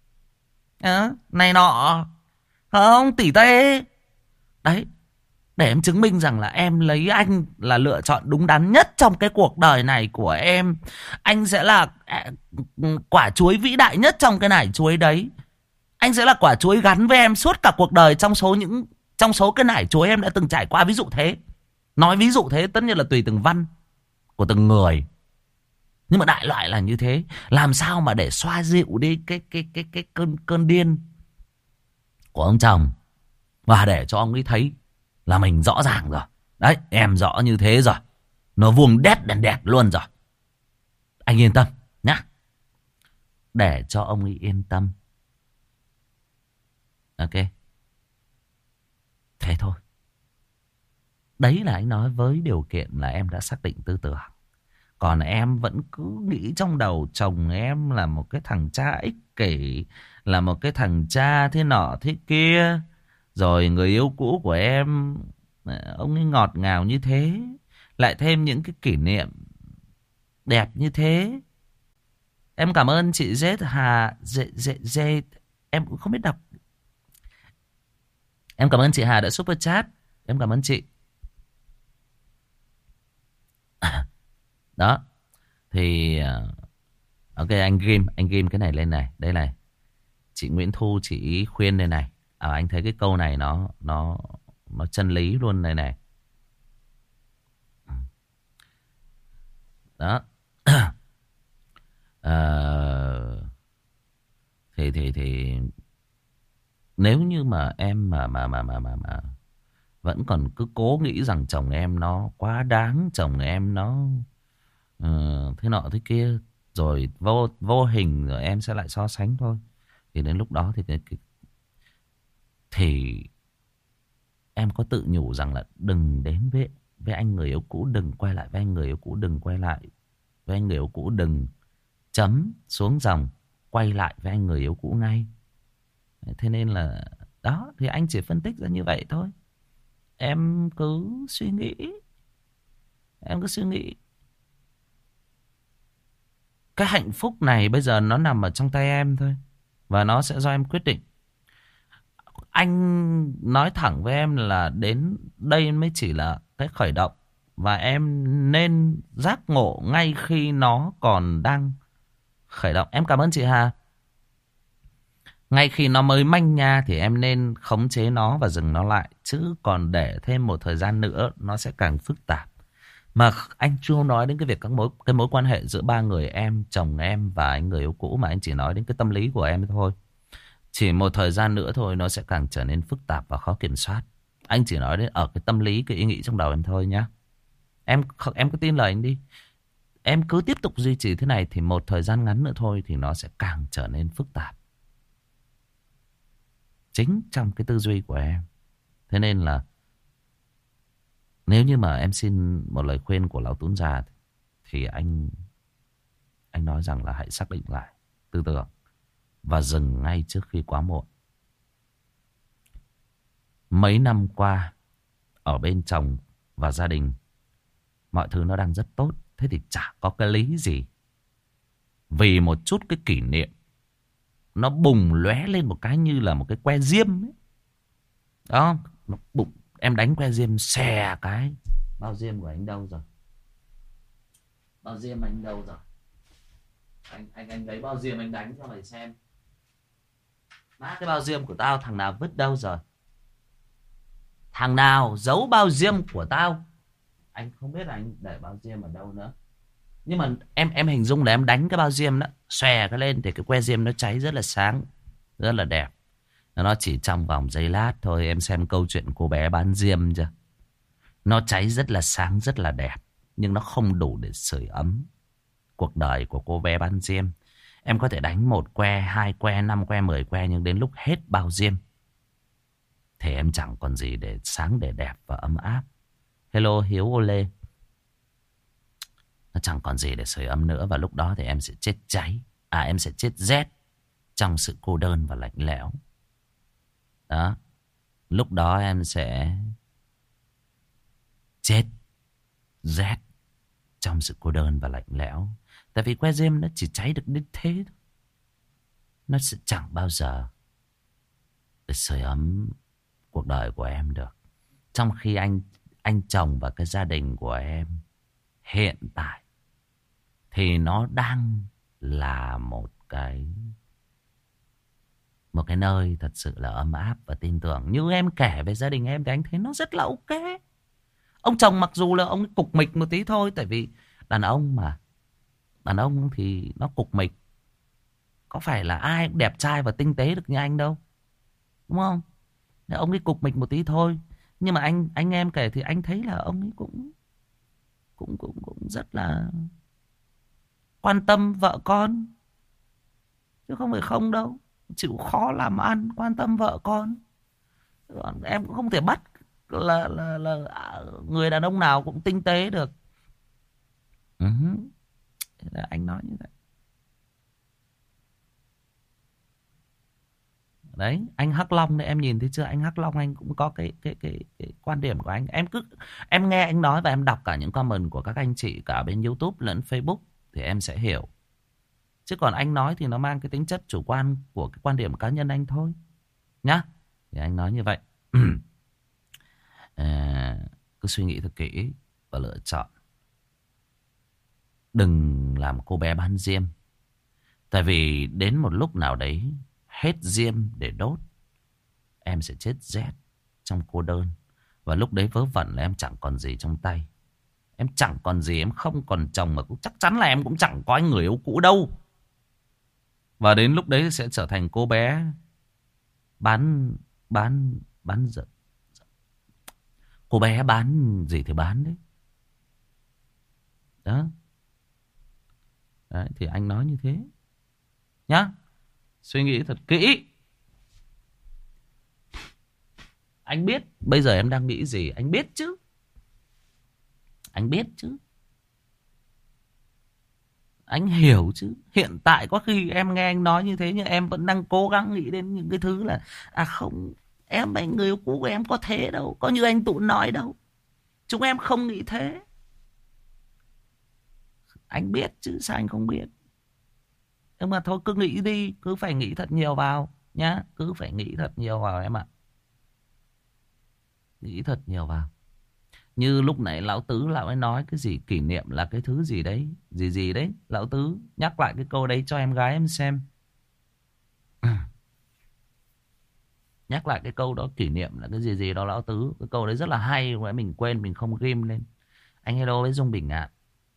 Speaker 1: À, này nọ, không tỉ tê. Đấy, để em chứng minh rằng là em lấy anh là lựa chọn đúng đắn nhất trong cái cuộc đời này của em. Anh sẽ là quả chuối vĩ đại nhất trong cái nải chuối đấy. Anh sẽ là quả chuối gắn với em suốt cả cuộc đời trong số những trong số cái nải chuối em đã từng trải qua. Ví dụ thế. Nói ví dụ thế, tất nhiên là tùy từng văn của từng người. Nhưng mà đại loại là như thế. Làm sao mà để xoa dịu đi cái cái cái cái cơn cơn điên của ông chồng, và để cho ông ấy thấy là mình rõ ràng rồi. Đấy, em rõ như thế rồi. Nó vuông đét đèn đẹt luôn rồi. Anh yên tâm nhá. Để cho ông ấy yên tâm. Ok. Thế thôi. Đấy là anh nói với điều kiện là em đã xác định tư tưởng. Còn em vẫn cứ nghĩ trong đầu chồng em là một cái thằng cha ích kỷ, là một cái thằng cha thế nọ thế kia. Rồi người yêu cũ của em, ông ấy ngọt ngào như thế, lại thêm những cái kỷ niệm đẹp như thế. Em cảm ơn chị Z Hà Z, Z, Z, em cũng không biết đọc. Em cảm ơn chị Hà đã super chat. Em cảm ơn chị. Đó. Thì ok, anh ghim Anh ghim cái này lên này. Đây này. Chị Nguyễn Thu chị khuyên đây này. À, anh thấy cái câu này nó Nó Nó chân lý luôn này này. Đó. à, Thì thì thì Nếu như mà em mà mà mà mà mà, mà vẫn còn cứ cố nghĩ rằng chồng em nó quá đáng, chồng em nó uh, thế nọ thế kia, rồi vô vô hình rồi em sẽ lại so sánh thôi. Thì đến lúc đó thì cái, cái, thì em có tự nhủ rằng là đừng đến với với anh người yêu cũ, đừng quay lại với anh người yêu cũ, đừng quay lại với anh người yêu cũ, đừng chấm xuống dòng quay lại với anh người yêu cũ ngay. Thế nên là đó, thì anh chỉ phân tích ra như vậy thôi. Em cứ suy nghĩ. Em cứ suy nghĩ. Cái hạnh phúc này bây giờ nó nằm ở trong tay em thôi. Và nó sẽ do em quyết định. Anh nói thẳng với em là đến đây mới chỉ là cái khởi động. Và em nên giác ngộ ngay khi nó còn đang khởi động. Em cảm ơn chị Hà. Ngay khi nó mới manh nha thì em nên khống chế nó và dừng nó lại. Chứ còn để thêm một thời gian nữa nó sẽ càng phức tạp. Mà anh chưa nói đến cái việc các mối cái mối quan hệ giữa ba người em, chồng em và anh người yêu cũ, mà anh chỉ nói đến cái tâm lý của em thôi. Chỉ một thời gian nữa thôi nó sẽ càng trở nên phức tạp và khó kiểm soát. Anh chỉ nói đến ở cái tâm lý, cái ý nghĩ trong đầu em thôi nhá. Em em cứ tin lời anh đi. Em cứ tiếp tục duy trì thế này thì một thời gian ngắn nữa thôi thì nó sẽ càng trở nên phức tạp. Chính trong cái tư duy của em. Thế nên là nếu như mà em xin một lời khuyên của lão Tún già thì anh anh nói rằng là hãy xác định lại tư tưởng và dừng ngay trước khi quá muộn. Mấy năm qua ở bên chồng và gia đình mọi thứ nó đang rất tốt. Thế thì chả có cái lý gì vì một chút cái kỷ niệm nó bùng lóe lên một cái như là một cái que diêm ấy. Đó, nó bụng em đánh que diêm xè cái. Bao diêm của anh đâu rồi? Bao diêm anh đâu rồi? Anh anh anh lấy bao diêm anh đánh cho mày xem. Má, cái bao diêm của tao thằng nào vứt đâu rồi? Thằng nào giấu bao diêm của tao? Anh không biết là anh để bao diêm ở đâu nữa. Nhưng mà em em hình dung là em đánh cái bao diêm đó, xòe cái lên thì cái que diêm nó cháy rất là sáng, rất là đẹp. Nó chỉ trong vòng giây lát thôi. Em xem câu chuyện cô bé bán diêm chưa? Nó cháy rất là sáng, rất là đẹp, nhưng nó không đủ để sưởi ấm cuộc đời của cô bé bán diêm. Em có thể đánh một que, hai que, năm que, mười que, nhưng đến lúc hết bao diêm thì em chẳng còn gì để sáng, để đẹp và ấm áp. Hello Hiếu ô lê. Nó chẳng còn gì để sưởi ấm nữa. Và lúc đó thì em sẽ chết cháy. À, em sẽ chết rét trong sự cô đơn và lạnh lẽo. Đó. Lúc đó em sẽ chết rét trong sự cô đơn và lạnh lẽo. Tại vì que diêm nó chỉ cháy được đến thế thôi. Nó sẽ chẳng bao giờ để sưởi ấm cuộc đời của em được. Trong khi anh anh chồng và cái gia đình của em hiện tại thì nó đang là một cái một cái nơi thật sự là ấm áp và tin tưởng. Như em kể về gia đình em thì anh thấy nó rất là ok. Ông chồng mặc dù là ông cục mịch một tí thôi, tại vì đàn ông mà Đàn ông thì nó cục mịch. Có phải là ai cũng đẹp trai và tinh tế được như anh đâu. Đúng không? Ông ấy cục mịch một tí thôi. Nhưng mà anh anh em kể thì anh thấy là ông ấy cũng cũng cũng cũng rất là quan tâm vợ con, chứ không phải không đâu. Chịu khó làm ăn, quan tâm vợ con. Còn em cũng không thể bắt là là là người đàn ông nào cũng tinh tế được. Ừ. Thế là anh nói như vậy. Đấy, anh Hắc Long đấy, em nhìn thấy chưa? Anh Hắc Long anh cũng có cái cái cái cái quan điểm của anh. Em cứ em nghe anh nói và em đọc cả những comment của các anh chị cả bên YouTube lẫn Facebook thì em sẽ hiểu. Chứ còn anh nói thì nó mang cái tính chất chủ quan của cái quan điểm cá nhân anh thôi. Nhá. Thì anh nói như vậy. à, cứ suy nghĩ thật kỹ và lựa chọn. Đừng làm cô bé bán diêm. Tại vì đến một lúc nào đấy hết diêm để đốt, em sẽ chết rét trong cô đơn. Và lúc đấy vớ vẩn là em chẳng còn gì trong tay. Em chẳng còn gì, em không còn chồng mà cũng chắc chắn là em cũng chẳng có anh người yêu cũ đâu. Và đến lúc đấy sẽ trở thành cô bé bán bán bán giật. Cô bé bán gì thì bán đấy. Đó. Đấy, thì anh nói như thế nhá. Suy nghĩ thật kỹ. Anh biết bây giờ em đang nghĩ gì. Anh biết chứ. Anh biết chứ. Anh hiểu chứ. Hiện tại có khi em nghe anh nói như thế, nhưng em vẫn đang cố gắng nghĩ đến những cái thứ là à không, em anh người yêu cũ của em có thế đâu, có như anh Tụ nói đâu. Chúng em không nghĩ thế. Anh biết chứ, sao anh không biết. Nhưng mà thôi cứ nghĩ đi. Cứ phải nghĩ thật nhiều vào nhá. Cứ phải nghĩ thật nhiều vào em ạ. Nghĩ thật nhiều vào. Như lúc nãy Lão Tứ Lão ấy nói cái gì kỷ niệm là cái thứ gì đấy. Gì gì đấy. Lão Tứ nhắc lại cái câu đấy cho em gái em xem. Nhắc lại cái câu đó, kỷ niệm là cái gì gì đó Lão Tứ. Cái câu đấy rất là hay. Mình quên mình không ghim lên. Anh hello với Dung Bình ạ.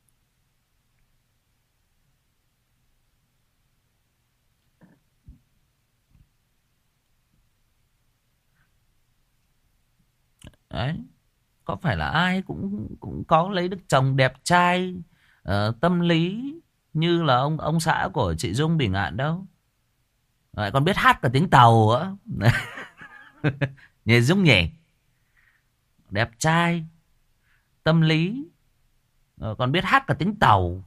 Speaker 1: Đấy. Có phải là ai cũng cũng có lấy được chồng đẹp trai, uh, tâm lý như là ông ông xã của chị Dung Bình Ngạn đâu. Lại còn biết hát cả tiếng Tàu á. Nhờ Dung nhỉ. Đẹp trai, tâm lý, uh, còn biết hát cả tiếng Tàu.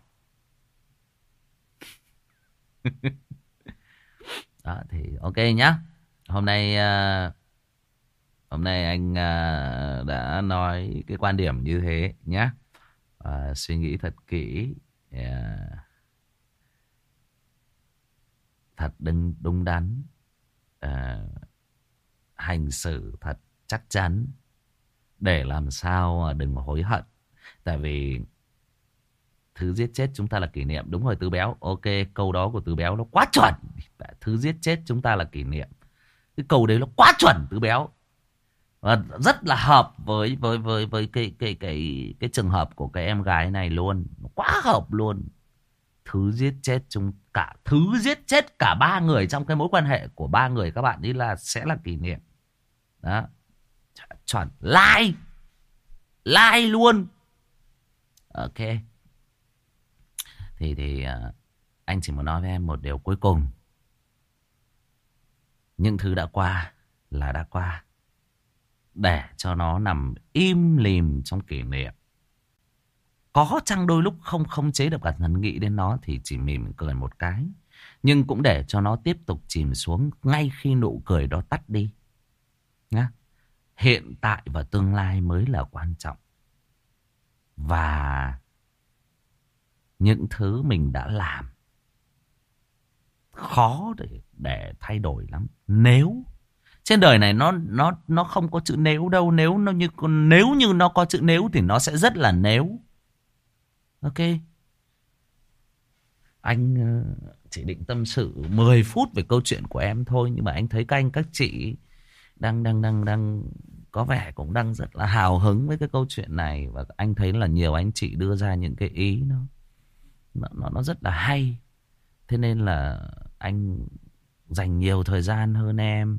Speaker 1: Đó thì ok nhá. Hôm nay uh, hôm nay anh uh, đã nói cái quan điểm như thế nhá. Uh, suy nghĩ thật kỹ. Yeah. Thật đúng, đúng đắn. Uh, hành xử thật chắc chắn. Để làm sao đừng hối hận. Tại vì thứ giết chết chúng ta là kỷ niệm. Đúng rồi Tứ Béo. Ok, câu đó của Tứ Béo nó quá chuẩn. Thứ giết chết chúng ta là kỷ niệm. Cái câu đấy nó quá chuẩn Tứ Béo. Và rất là hợp với với với với cái cái cái cái trường hợp của cái em gái này luôn. Nó quá hợp luôn. Thứ giết chết chúng cả thứ giết chết cả ba người trong cái mối quan hệ của ba người các bạn ấy là sẽ là kỷ niệm. Đó. Chuẩn. Like. Like luôn. Ok. Thì thì uh, anh chỉ muốn nói với em một điều cuối cùng. Những thứ đã qua là đã qua. Để cho nó nằm im lìm trong kỷ niệm. Có chăng đôi lúc không khống chế được bản thân nghĩ đến nó thì chỉ mỉm cười một cái. Nhưng cũng để cho nó tiếp tục chìm xuống ngay khi nụ cười đó tắt đi. Nhá. Hiện tại và tương lai mới là quan trọng. Và những thứ mình đã làm khó để, để thay đổi lắm. Nếu trên đời này nó nó nó không có chữ nếu đâu. Nếu nó như nếu như nó có chữ nếu thì nó sẽ rất là nếu. Ok. Anh chỉ định tâm sự mười phút về câu chuyện của em thôi, nhưng mà anh thấy các anh các chị đang đang đang đang có vẻ cũng đang rất là hào hứng với cái câu chuyện này, và anh thấy là nhiều anh chị đưa ra những cái ý nó nó, nó, nó rất là hay. Thế nên là anh dành nhiều thời gian hơn em.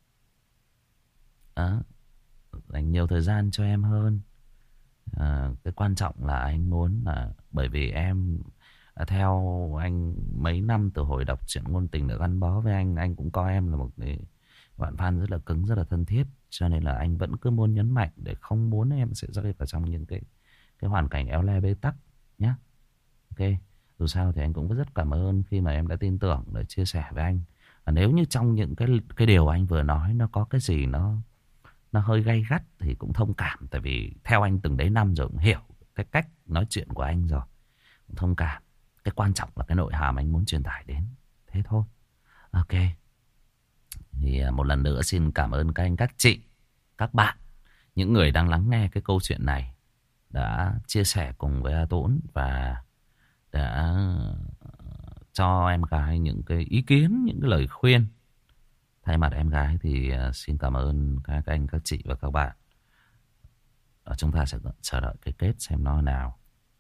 Speaker 1: Đó, dành nhiều thời gian cho em hơn. À, cái quan trọng là anh muốn là bởi vì em theo anh mấy năm từ hồi đọc truyện ngôn tình đã gắn bó với anh, anh cũng coi em là một cái bạn fan rất là cứng, rất là thân thiết, cho nên là anh vẫn cứ muốn nhấn mạnh để không muốn em sẽ rơi vào trong những cái cái hoàn cảnh éo le bế tắc nhé. Ok, dù sao thì anh cũng rất cảm ơn khi mà em đã tin tưởng để chia sẻ với anh. Và nếu như trong những cái cái điều anh vừa nói nó có cái gì nó nó hơi gay gắt thì cũng thông cảm, tại vì theo anh từng đấy năm rồi cũng hiểu cái cách nói chuyện của anh rồi, cũng thông cảm. Cái quan trọng là cái nội hàm anh muốn truyền tải đến, thế thôi. Ok, thì một lần nữa xin cảm ơn các anh, các chị, các bạn, những người đang lắng nghe cái câu chuyện này, đã chia sẻ cùng với A Tốn và đã cho em gái những cái ý kiến, những cái lời khuyên. Thay mặt em gái thì xin cảm ơn các anh, các chị và các bạn. Chúng ta sẽ chờ đợi cái kết xem nó nào.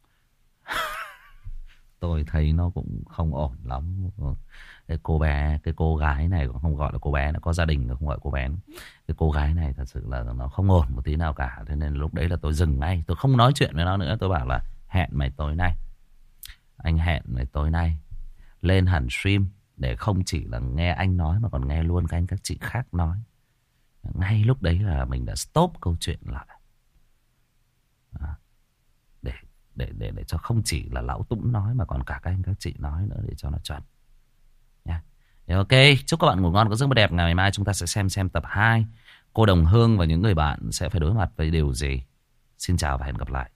Speaker 1: Tôi thấy nó cũng không ổn lắm. Cái cô bé, cái cô gái này cũng không gọi là cô bé, nó có gia đình không gọi cô bé. Cái cô gái này thật sự là nó không ổn một tí nào cả. Thế nên lúc đấy là tôi dừng ngay. Tôi không nói chuyện với nó nữa. Tôi bảo là hẹn mày tối nay. Anh hẹn mày tối nay lên hẳn stream để không chỉ là nghe anh nói mà còn nghe luôn các anh các chị khác nói. Ngay lúc đấy là mình đã stop câu chuyện lại. À, để, để, để, để cho không chỉ là Lão Tũng nói mà còn cả các anh các chị nói nữa để cho nó chuẩn. Nha. Ok, chúc các bạn ngủ ngon, có giấc mơ đẹp. Ngày mai chúng ta sẽ xem xem tập hai. Cô Đồng Hương và những người bạn sẽ phải đối mặt với điều gì. Xin chào và hẹn gặp lại.